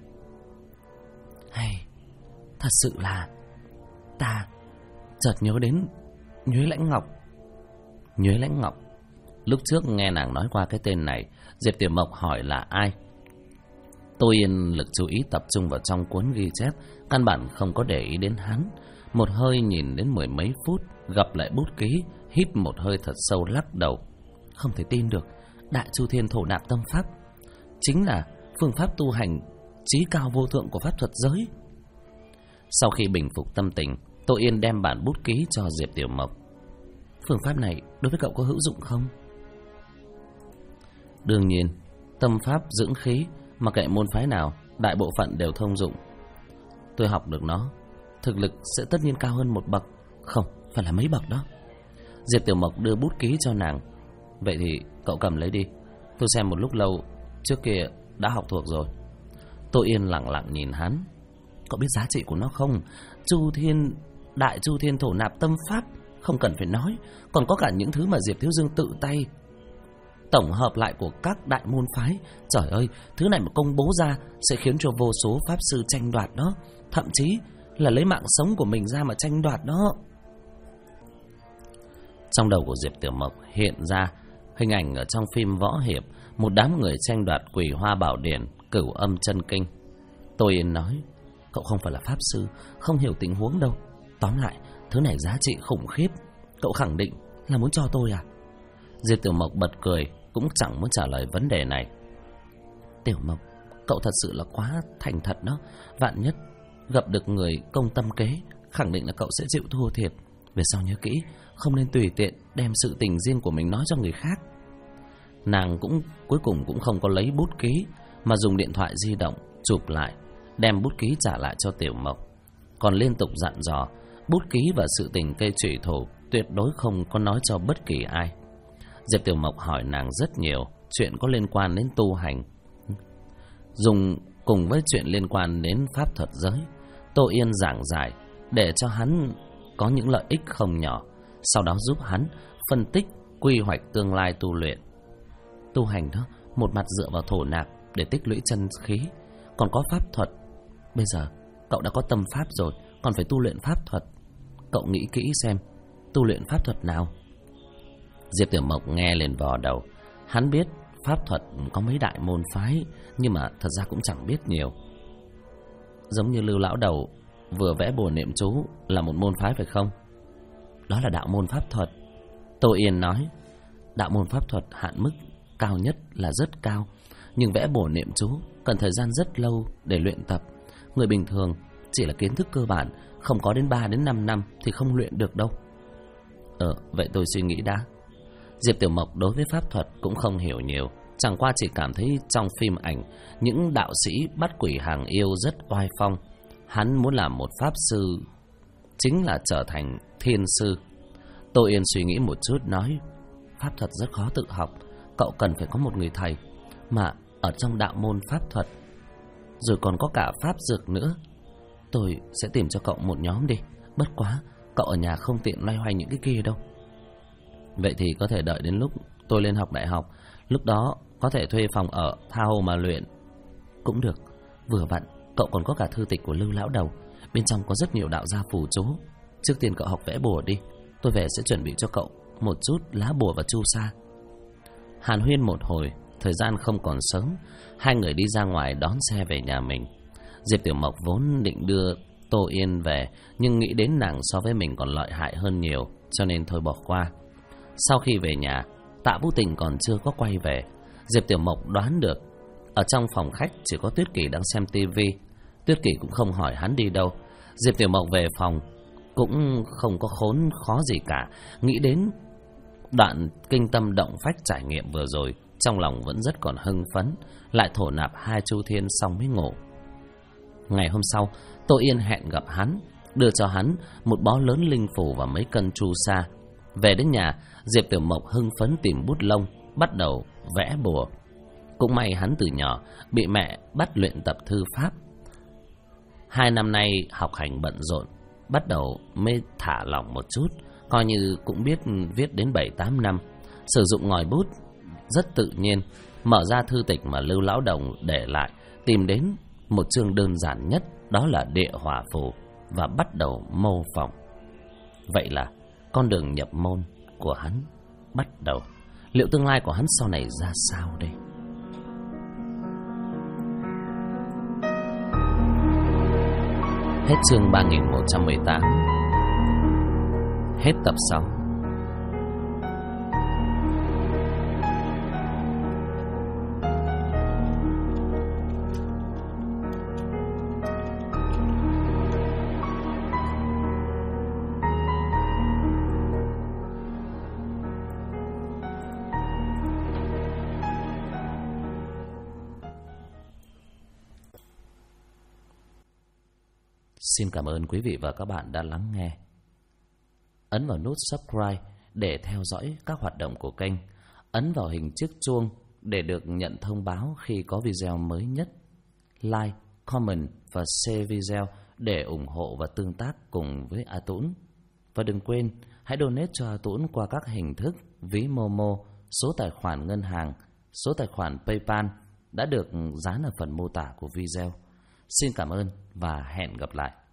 Thật sự là ta chợt nhớ đến Nhuế Lãnh Ngọc. Nhuế Lãnh Ngọc. Lúc trước nghe nàng nói qua cái tên này, Diệp Tiểu Mộc hỏi là ai. Tô Yên lực chú ý tập trung vào trong cuốn ghi chép, căn bản không có để ý đến hắn. Một hơi nhìn đến mười mấy phút, gặp lại bút ký, hít một hơi thật sâu, lắc đầu. Không thể tin được, Đại Chu Thiên Thổ Nạp Tâm Pháp chính là phương pháp tu hành chí cao vô thượng của pháp thuật giới. Sau khi bình phục tâm tình, Tô Yên đem bản bút ký cho Diệp Tiểu Mộc. Phương pháp này đối với cậu có hữu dụng không? Đương nhiên, tâm pháp dưỡng khí, mà kệ môn phái nào, đại bộ phận đều thông dụng. Tôi học được nó, thực lực sẽ tất nhiên cao hơn một bậc. Không, phải là mấy bậc đó. Diệp Tiểu Mộc đưa bút ký cho nàng. Vậy thì cậu cầm lấy đi, tôi xem một lúc lâu, trước kia đã học thuộc rồi. Tô Yên lặng lặng nhìn hắn. Cậu biết giá trị của nó không? Đại Chu Thiên Thổ Nạp Tâm Pháp, không cần phải nói, còn có cả những thứ mà Diệp Thiếu Dương tự tay tổng hợp lại của các đại môn phái. Trời ơi, thứ này mà công bố ra sẽ khiến cho vô số pháp sư tranh đoạt đó, thậm chí là lấy mạng sống của mình ra mà tranh đoạt đó. Trong đầu của Diệp Tiểu Mộc hiện ra hình ảnh ở trong phim võ hiệp, một đám người tranh đoạt Quỷ Hoa Bảo Điển, Cửu Âm Chân Kinh. Tô Yên nói, cậu không phải là pháp sư, không hiểu tình huống đâu. Tóm lại, thứ này giá trị khủng khiếp. Cậu khẳng định là muốn cho tôi à? Diệp Tiểu Mộc bật cười, cũng chẳng muốn trả lời vấn đề này. Tiểu Mộc, cậu thật sự là quá thành thật đó. Vạn nhất gặp được người công tâm kế, khẳng định là cậu sẽ chịu thua thiệt. Về sau nhớ kỹ, không nên tùy tiện đem sự tình riêng của mình nói cho người khác. Nàng cũng cuối cùng cũng không có lấy bút ký, mà dùng điện thoại di động chụp lại, đem bút ký trả lại cho Tiểu Mộc. Còn liên tục dặn dò, bút ký và sự tình cây trụy thủ tuyệt đối không có nói cho bất kỳ ai. Diệp Tiểu Mộc hỏi nàng rất nhiều chuyện có liên quan đến tu hành, dùng cùng với chuyện liên quan đến pháp thuật giới. Tô Yên giảng giải để cho hắn có những lợi ích không nhỏ, sau đó giúp hắn phân tích quy hoạch tương lai tu luyện. Tu hành đó, một mặt dựa vào thổ nạp để tích lũy chân khí, còn có pháp thuật. Bây giờ cậu đã có tâm pháp rồi, còn phải tu luyện pháp thuật. Cậu nghĩ kỹ xem, tu luyện pháp thuật nào? Diệp Tiểu Mộc nghe liền vò đầu. Hắn biết pháp thuật có mấy đại môn phái, nhưng mà thật ra cũng chẳng biết nhiều. Giống như Lưu lão đầu vừa vẽ bùa niệm chú là một môn phái phải không? Đó là đạo môn pháp thuật. Tô Yên nói, đạo môn pháp thuật hạn mức cao nhất là rất cao, nhưng vẽ bùa niệm chú cần thời gian rất lâu để luyện tập. Người bình thường chỉ là kiến thức cơ bản, không có đến 3 đến 5 năm thì không luyện được đâu. Vậy tôi suy nghĩ đã. Diệp Tiểu Mộc đối với pháp thuật cũng không hiểu nhiều, chẳng qua chỉ cảm thấy trong phim ảnh những đạo sĩ bắt quỷ hàng yêu rất oai phong. Hắn muốn làm một pháp sư, chính là trở thành thiên sư. Tô Yên suy nghĩ một chút nói, pháp thuật rất khó tự học, cậu cần phải có một người thầy. Mà ở trong đạo môn pháp thuật rồi còn có cả pháp dược nữa. Tôi sẽ tìm cho cậu một nhóm đi, bất quá cậu ở nhà không tiện loay hoay những cái kia đâu. Vậy thì có thể đợi đến lúc tôi lên học đại học, lúc đó có thể thuê phòng ở tha hồ mà luyện. Cũng được, vừa vặn cậu còn có cả thư tịch của Lưu lão đầu, bên trong có rất nhiều đạo gia phù chú. Trước tiên cậu học vẽ bùa đi, tôi về sẽ chuẩn bị cho cậu một chút lá bùa và chu sa. Hàn huyên một hồi, thời gian không còn sớm, hai người đi ra ngoài đón xe về nhà mình. Diệp Tiểu Mộc vốn định đưa Tô Yên về, nhưng nghĩ đến nàng so với mình còn lợi hại hơn nhiều, cho nên thôi bỏ qua. Sau khi về nhà, Tạ Vũ Tình còn chưa có quay về. Diệp Tiểu Mộc đoán được ở trong phòng khách chỉ có Tuyết Kỳ đang xem tivi. Tuyết Kỳ cũng không hỏi hắn đi đâu. Diệp Tiểu Mộc về phòng cũng không có khốn khó gì cả. Nghĩ đến đoạn kinh tâm động phách trải nghiệm vừa rồi, trong lòng vẫn rất còn hưng phấn. Lại thổ nạp 2 chu thiên xong mới ngủ. Ngày hôm sau, Tô Yên hẹn gặp hắn, đưa cho hắn một bó lớn linh phù và mấy cân chu sa. Về đến nhà, Diệp Tiểu Mộc hưng phấn tìm bút lông, bắt đầu vẽ bùa. Cũng may hắn từ nhỏ bị mẹ bắt luyện tập thư pháp. 2 năm nay học hành bận rộn, bắt đầu mới thả lỏng một chút, coi như cũng biết viết đến 7-8 năm. Sử dụng ngòi bút rất tự nhiên, mở ra thư tịch mà Lưu lão đồng để lại, tìm đến một chương đơn giản nhất, đó là địa hỏa phù, và bắt đầu mô phỏng. Vậy là con đường nhập môn của hắn bắt đầu. Liệu tương lai của hắn sau này ra sao đây? Hết chương 3118. Hết tập 6. Xin cảm ơn quý vị và các bạn đã lắng nghe. Ấn vào nút subscribe để theo dõi các hoạt động của kênh. ấn vào hình chiếc chuông để được nhận thông báo khi có video mới nhất. Like, comment và share video để ủng hộ và tương tác cùng với A Tũng. Và đừng quên, hãy donate cho A Tũng qua các hình thức ví Momo, số tài khoản ngân hàng, số tài khoản PayPal đã được dán ở phần mô tả của video. Xin cảm ơn và hẹn gặp lại.